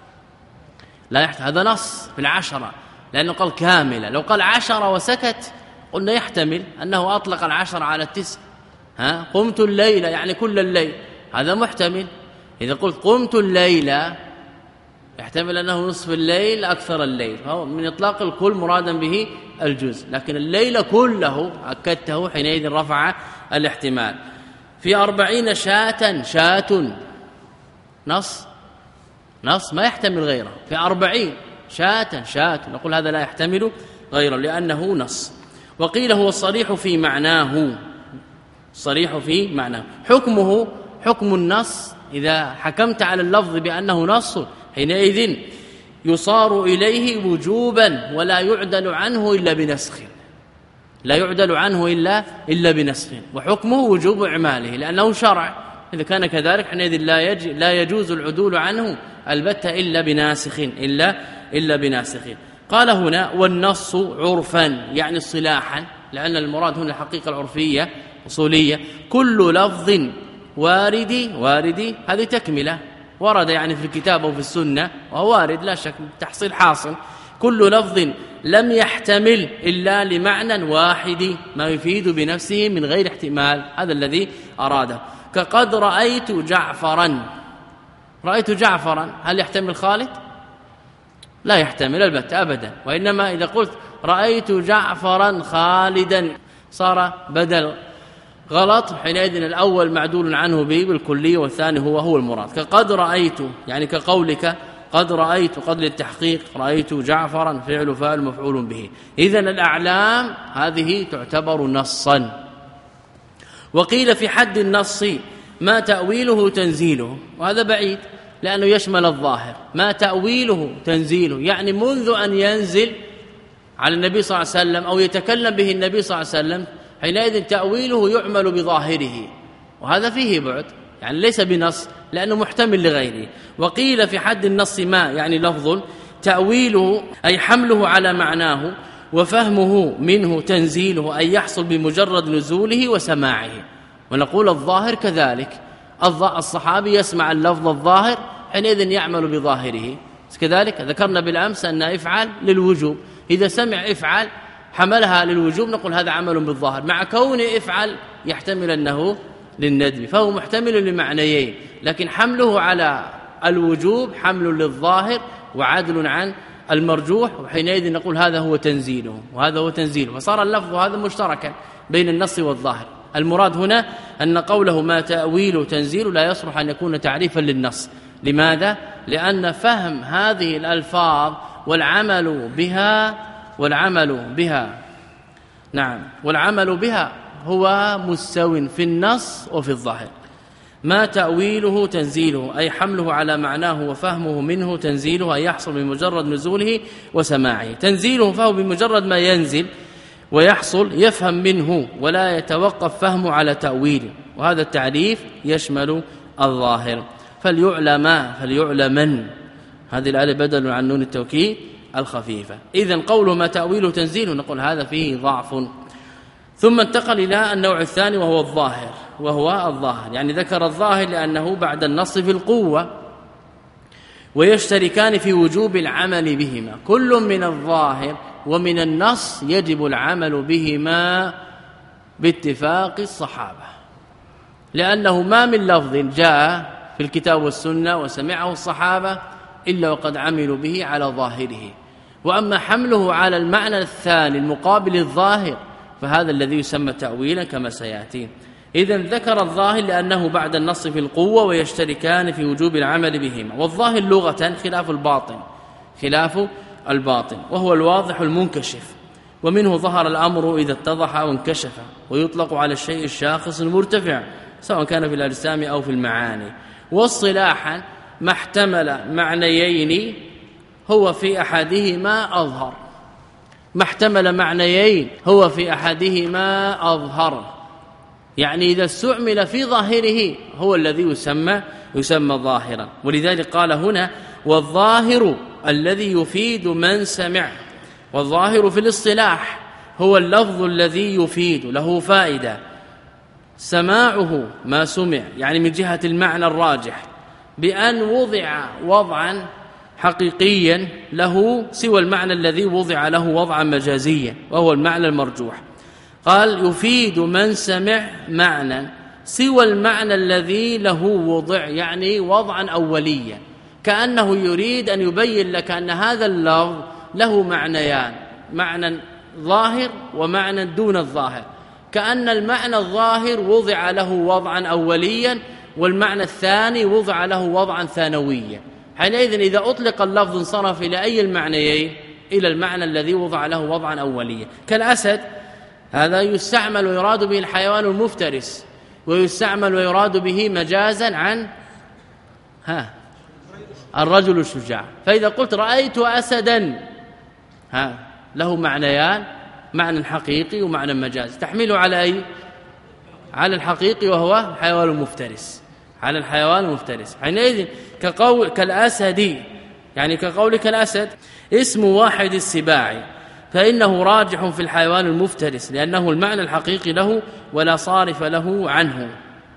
لا يحتمل، هذا نص في العشرة لأنه قال كاملة. لو قال عشرة وسكت قلنا يحتمل أنه أطلق العشرة على التسع، ها قمت الليلة يعني كل الليل، هذا محتمل. إذا قلت قمت الليلة يحتمل أنه نصف الليل أكثر الليل، فهو من إطلاق الكل مرادا به الجزء، لكن الليل كله أكدته حينئذ رفع الاحتمال. في أربعين شاة شاة نص نص ما يحتمل غيره، في أربعين شاة شاة نقول هذا لا يحتمل غيره لأنه نص. وقيل هو الصريح في معناه، صريح في معناه. حكمه حكم النص إذا حكمت على اللفظ بأنه نص حينئذ يصار إليه وجوبا ولا يعدل عنه إلا بنسخ، لا يعدل عنه إلا إلا بنسخ، وحكمه وجوب إعماله لأنه شرع. إذا كان كذلك حينئذ لا يج لا يجوز العدول عنه البتة إلا بناسخ إلا إلا بناسخ. قال هنا والنص عرفا يعني اصطلاحا، لأن المراد هنا الحقيقة العرفية أصولية. كل لفظ وارد وارد هذه تكملة، ورد يعني في الكتاب أو في السنة وهو وارد لا شك، تحصيل حاصل. كل لفظ لم يحتمل إلا لمعنى واحد ما يفيد بنفسه من غير احتمال، هذا الذي أراده. كقد رأيت جعفرا. رأيت جعفرا هل يحتمل خالد؟ لا يحتمل البتة أبدا، وإنما إذا قلت رأيت جعفرا خالدا صار بدل غلط، حينئذ الأول معدول عنه به بالكلية والثاني هو هو المراد. كقد رأيت يعني كقولك قد رأيت، قد للتحقيق، رأيت جعفرا فعل فاعل مفعول به. إذن الأعلام هذه تعتبر نصا. وقيل في حد النص ما تأويله تنزيله، وهذا بعيد لأنه يشمل الظاهر. ما تأويله تنزيله يعني منذ أن ينزل على النبي صلى الله عليه وسلم أو يتكلم به النبي صلى الله عليه وسلم، حينئذ تأويله يعمل بظاهره، وهذا فيه بعد يعني ليس بنص لأنه محتمل لغيره. وقيل في حد النص ما يعني لفظ تأويله أي حمله على معناه وفهمه منه تنزيله أي يحصل بمجرد نزوله وسماعه. ونقول الظاهر كذلك، الصحابي يسمع اللفظ الظاهر حينئذ يعمل بظاهره. كذلك ذكرنا بالأمس أن افعل للوجوب، إذا سمع افعل حملها للوجوب نقول هذا عمل بالظاهر، مع كون افعل يحتمل أنه للندب، فهو محتمل لمعنيين، لكن حمله على الوجوب حمل للظاهر وعدل عن المرجوح، وحينئذ نقول هذا هو تنزيله وهذا هو تنزيله، فصار اللفظ هذا مشتركا بين النص والظاهر. المراد هنا أن قوله ما تأويل تنزيل لا يصلح أن يكون تعريفا للنص. لماذا؟ لأن فهم هذه الألفاظ والعمل بها والعمل بها نعم والعمل بها هو مستو في النص وفي الظاهر. ما تأويله تنزيله أي حمله على معناه وفهمه منه تنزيله أي يحصل بمجرد نزوله وسماعه. تنزيله فهو بمجرد ما ينزل ويحصل يفهم منه ولا يتوقف فهمه على تأويله، وهذا التعريف يشمل الظاهر. فليعلم فليعلمن هذه الآية بدل عن نون التوكيد الخفيفة. إذن قوله ما تأويله تنزيله نقول هذا فيه ضعف. ثم انتقل إلى النوع الثاني وهو الظاهر، وهو الظاهر يعني ذكر الظاهر لأنه بعد النص في القوة، ويشتركان في وجوب العمل بهما. كل من الظاهر ومن النص يجب العمل بهما باتفاق الصحابة، لأنه ما من لفظ جاء في الكتاب والسنة وسمعه الصحابة إلا وقد عملوا به على ظاهره. وأما حمله على المعنى الثاني المقابل الظاهر فهذا الذي يسمى تأويلا كما سيأتي. إذن ذكر الظاهر لأنه بعد النص في القوة ويشتركان في وجوب العمل بهما. والظاهر لغة خلاف الباطن خلاف الباطن وهو الواضح المنكشف، ومنه ظهر الأمر إذا اتضح وانكشف، ويطلق على الشيء الشاخص المرتفع سواء كان في الأجسام أو في المعاني. واصطلاحا ما احتمل معنيين هو في أحدهما أظهر، ما احتمل معنيين هو في أحدهما أظهر، يعني إذا استعمل في ظاهره هو الذي يسمى يسمى ظاهرا. ولذلك قال هنا والظاهر الذي يفيد من سمع. والظاهر في الاصطلاح هو اللفظ الذي يفيد له فائدة، سماعه ما سمع يعني من جهة المعنى الراجح بأن وضع وضعا حقيقيا له سوى المعنى الذي وضع له وضعا مجازيا وهو المعنى المرجوح. قال يفيد من سمع معنى سوى المعنى الذي له وضع يعني وضعا أوليا، كأنه يريد أن يبين لك أن هذا اللفظ له معنيان، معنى ظاهر ومعنى دون الظاهر، كأن المعنى الظاهر وضع له وضعا أوليا والمعنى الثاني وضع له وضعا ثانويا. حينئذ إذا أطلق اللفظ انصرف إلى أي المعنيين؟ إلى المعنى الذي وضع له وضعا أوليا. كالأسد هذا يستعمل ويراد به الحيوان المفترس، ويستعمل ويراد به مجازا عن ها الرجل الشجاع. فإذا قلت رأيت أسدا ها له معنيان، معنى حقيقي ومعنى مجاز، تحمله على أي؟ على الحقيقي وهو الحيوان المفترس، على الحيوان المفترس. حينئذ كقول كالأسد يعني كقولك الأسد اسم واحد السباع، فإنه راجح في الحيوان المفترس لأنه المعنى الحقيقي له ولا صارف له عنه.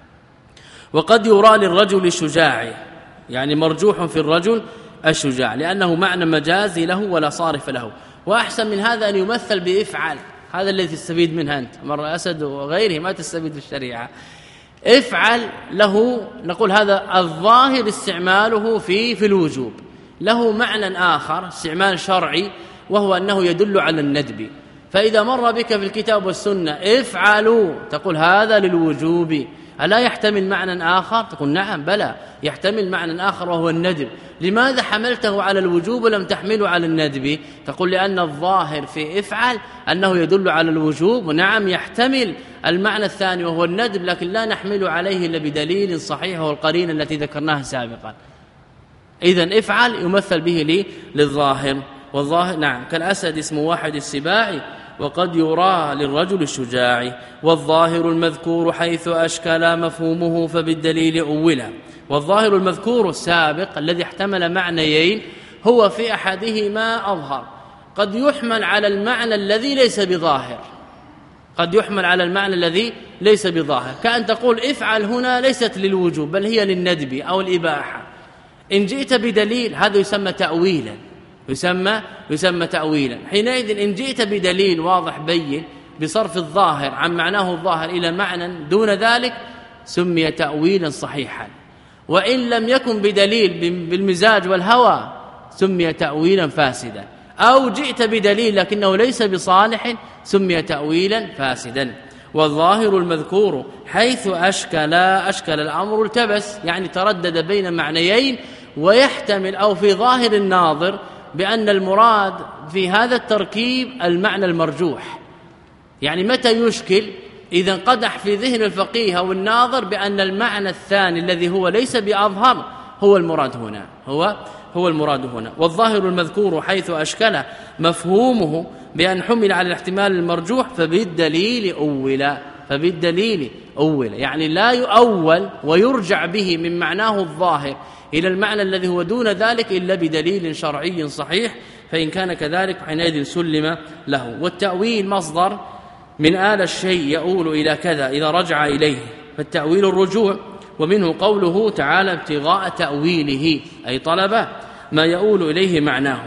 وقد يرى للرجل الشجاع يعني مرجوح في الرجل الشجاع لأنه معنى مجازي له ولا صارف له. وأحسن من هذا أن يمثل بإفعل، هذا الذي تستفيد منه أنت، مر أسد وغيره ما تستفيد في الشريعة. افعل له نقول هذا الظاهر استعماله في في الوجوب، له معنى آخر استعمال شرعي وهو أنه يدل على الندب. فإذا مر بك في الكتاب والسنة افعلوا تقول هذا للوجوب، ألا يحتمل معنى آخر؟ تقول نعم بلى يحتمل معنى آخر وهو الندب. لماذا حملته على الوجوب ولم تحمله على الندب؟ تقول لأن الظاهر في افعل أنه يدل على الوجوب، ونعم يحتمل المعنى الثاني وهو الندب، لكن لا نحمل عليه إلا بدليل صحيح وهو القرينة التي ذكرناها سابقا. إذن افعل يمثل به لي للظاهر، والظاهر نعم كالأسد اسم واحد السباع وقد يرى للرجل الشجاع، والظاهر المذكور حيث أشكل مفهومه فبالدليل أولا. والظاهر المذكور السابق الذي احتمل معنيين هو في أحدهما أظهر، قد يحمل على المعنى الذي ليس بظاهر، قد يحمل على المعنى الذي ليس بظاهر، كأن تقول افعل هنا ليست للوجوب بل هي للندب أو الإباحة. إن جئت بدليل هذا يسمى تأويلا، يسمى يسمى تأويلا. حينئذ إن جئت بدليل واضح بين بصرف الظاهر عن معناه الظاهر إلى معنى دون ذلك سمي تأويلا صحيحا، وإن لم يكن بدليل بالمزاج والهوى سمي تأويلا فاسدا، أو جئت بدليل لكنه ليس بصالح سمي تأويلا فاسدا. والظاهر المذكور حيث أشكل أشكل الأمر التبس، يعني تردد بين معنيين، ويحتمل أو في ظاهر الناظر بأن المراد في هذا التركيب المعنى المرجوح. يعني متى يشكل؟ إذا قدح في ذهن الفقيه أو الناظر بأن المعنى الثاني الذي هو ليس بأظهر هو المراد هنا، هو هو المراد هنا. والظاهر المذكور حيث أشكل مفهومه بأن حمل على الاحتمال المرجوح فبالدليل أولا، فبالدليل أولا يعني لا يؤول ويرجع به من معناه الظاهر إلى المعنى الذي هو دون ذلك إلا بدليل شرعي صحيح، فإن كان كذلك حينئذ سلم له. والتأويل مصدر من آل الشيء يؤول إلى كذا إذا رجع إليه، فالتأويل الرجوع، ومنه قوله تعالى ابتغاء تأويله أي طلب ما يؤول إليه معناه.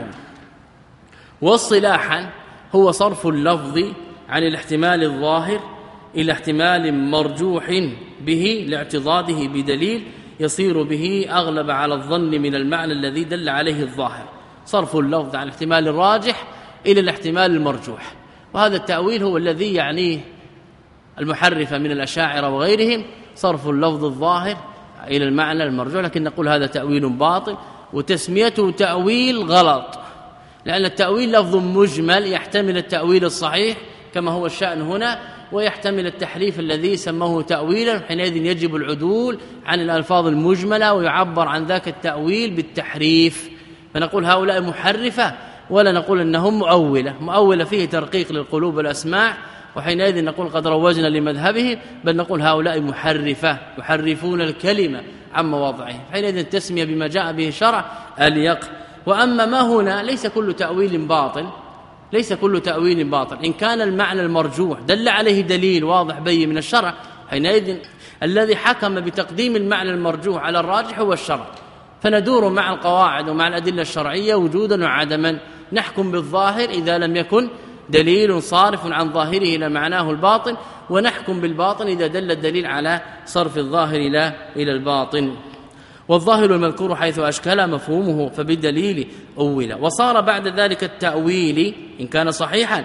واصطلاحا هو صرف اللفظ عن الاحتمال الظاهر إلى احتمال مرجوح به لاعتضاده بدليل يصير به أغلب على الظن من المعنى الذي دل عليه الظاهر. صرف اللفظ عن الاحتمال الراجح إلى الاحتمال المرجوح، وهذا التأويل هو الذي يعنيه المحرفة من الأشاعرة وغيرهم، صرف اللفظ الظاهر إلى المعنى المرجوح، لكن نقول هذا تأويل باطل، وتسميته تأويل غلط، لأن التأويل لفظ مجمل يحتمل التأويل الصحيح كما هو الشأن هنا، ويحتمل التحريف الذي سموه تأويلا، حينئذ يجب العدول عن الألفاظ المجملة ويعبر عن ذاك التأويل بالتحريف. فنقول هؤلاء محرفة ولا نقول أنهم مؤولة، مؤولة فيه ترقيق للقلوب والأسماع، وحينئذ نقول قد روجنا لمذهبه، بل نقول هؤلاء محرفة يحرفون الكلمة عن مواضعه، حينئذ التسمية بما جاء به الشرع أليق. وأما ما هنا ليس كل تأويل باطل، ليس كل تأويل باطل، إن كان المعنى المرجوح دل عليه دليل واضح بين من الشرع، حينئذ الذي حكم بتقديم المعنى المرجوح على الراجح هو الشرع، فندور مع القواعد ومع الأدلة الشرعية وجودا وعدما، نحكم بالظاهر إذا لم يكن دليل صارف عن ظاهره إلى معناه الباطن، ونحكم بالباطن إذا دل الدليل على صرف الظاهر إلى إلى الباطن. والظاهر المذكور حيث أشكل مفهومه فبالدليل أولا. وصار بعد ذلك التأويل إن كان صحيحا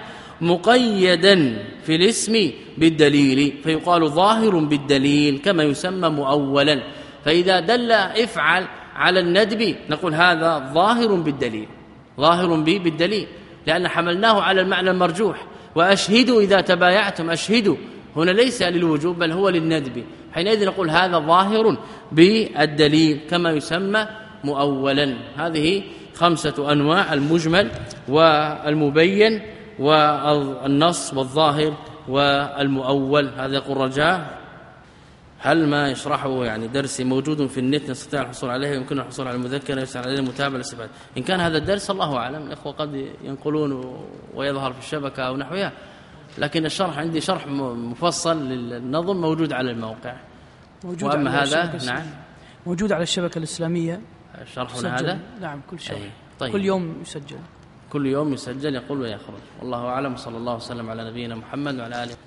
مقيدا في الاسم بالدليل، فيقال ظاهر بالدليل كما يسمى مؤولا. فإذا دل افعل على الندب نقول هذا ظاهر بالدليل، ظاهر به بالدليل، لأن حملناه على المعنى المرجوح. وأشهدوا إذا تبايعتم، أشهدوا هنا ليس للوجوب بل هو للندب، حينئذ نقول هذا ظاهر بالدليل كما يسمى مؤولا. هذه خمسة أنواع: المجمل والمبين والنص والظاهر والمؤول. هذا يقول رجاء هل ما يشرحه يعني درسي موجود في النت نستطيع الحصول عليه، يمكن الحصول على المذكرة يسأل عليه المتابعة الاستفادة. إن كان هذا الدرس الله أعلم، الأخوة قد ينقلون ويظهر في الشبكة أو نحوها، لكن الشرح عندي شرح مفصل للنظم موجود على الموقع. وأما هذا نعم موجود على الشبكة الإسلامية شرحنا هذا. نعم كل شرح طيب. كل يوم يسجل، كل يوم يسجل يقول ويخرج. والله أعلم. صلى الله وسلم على نبينا محمد وعلى آله.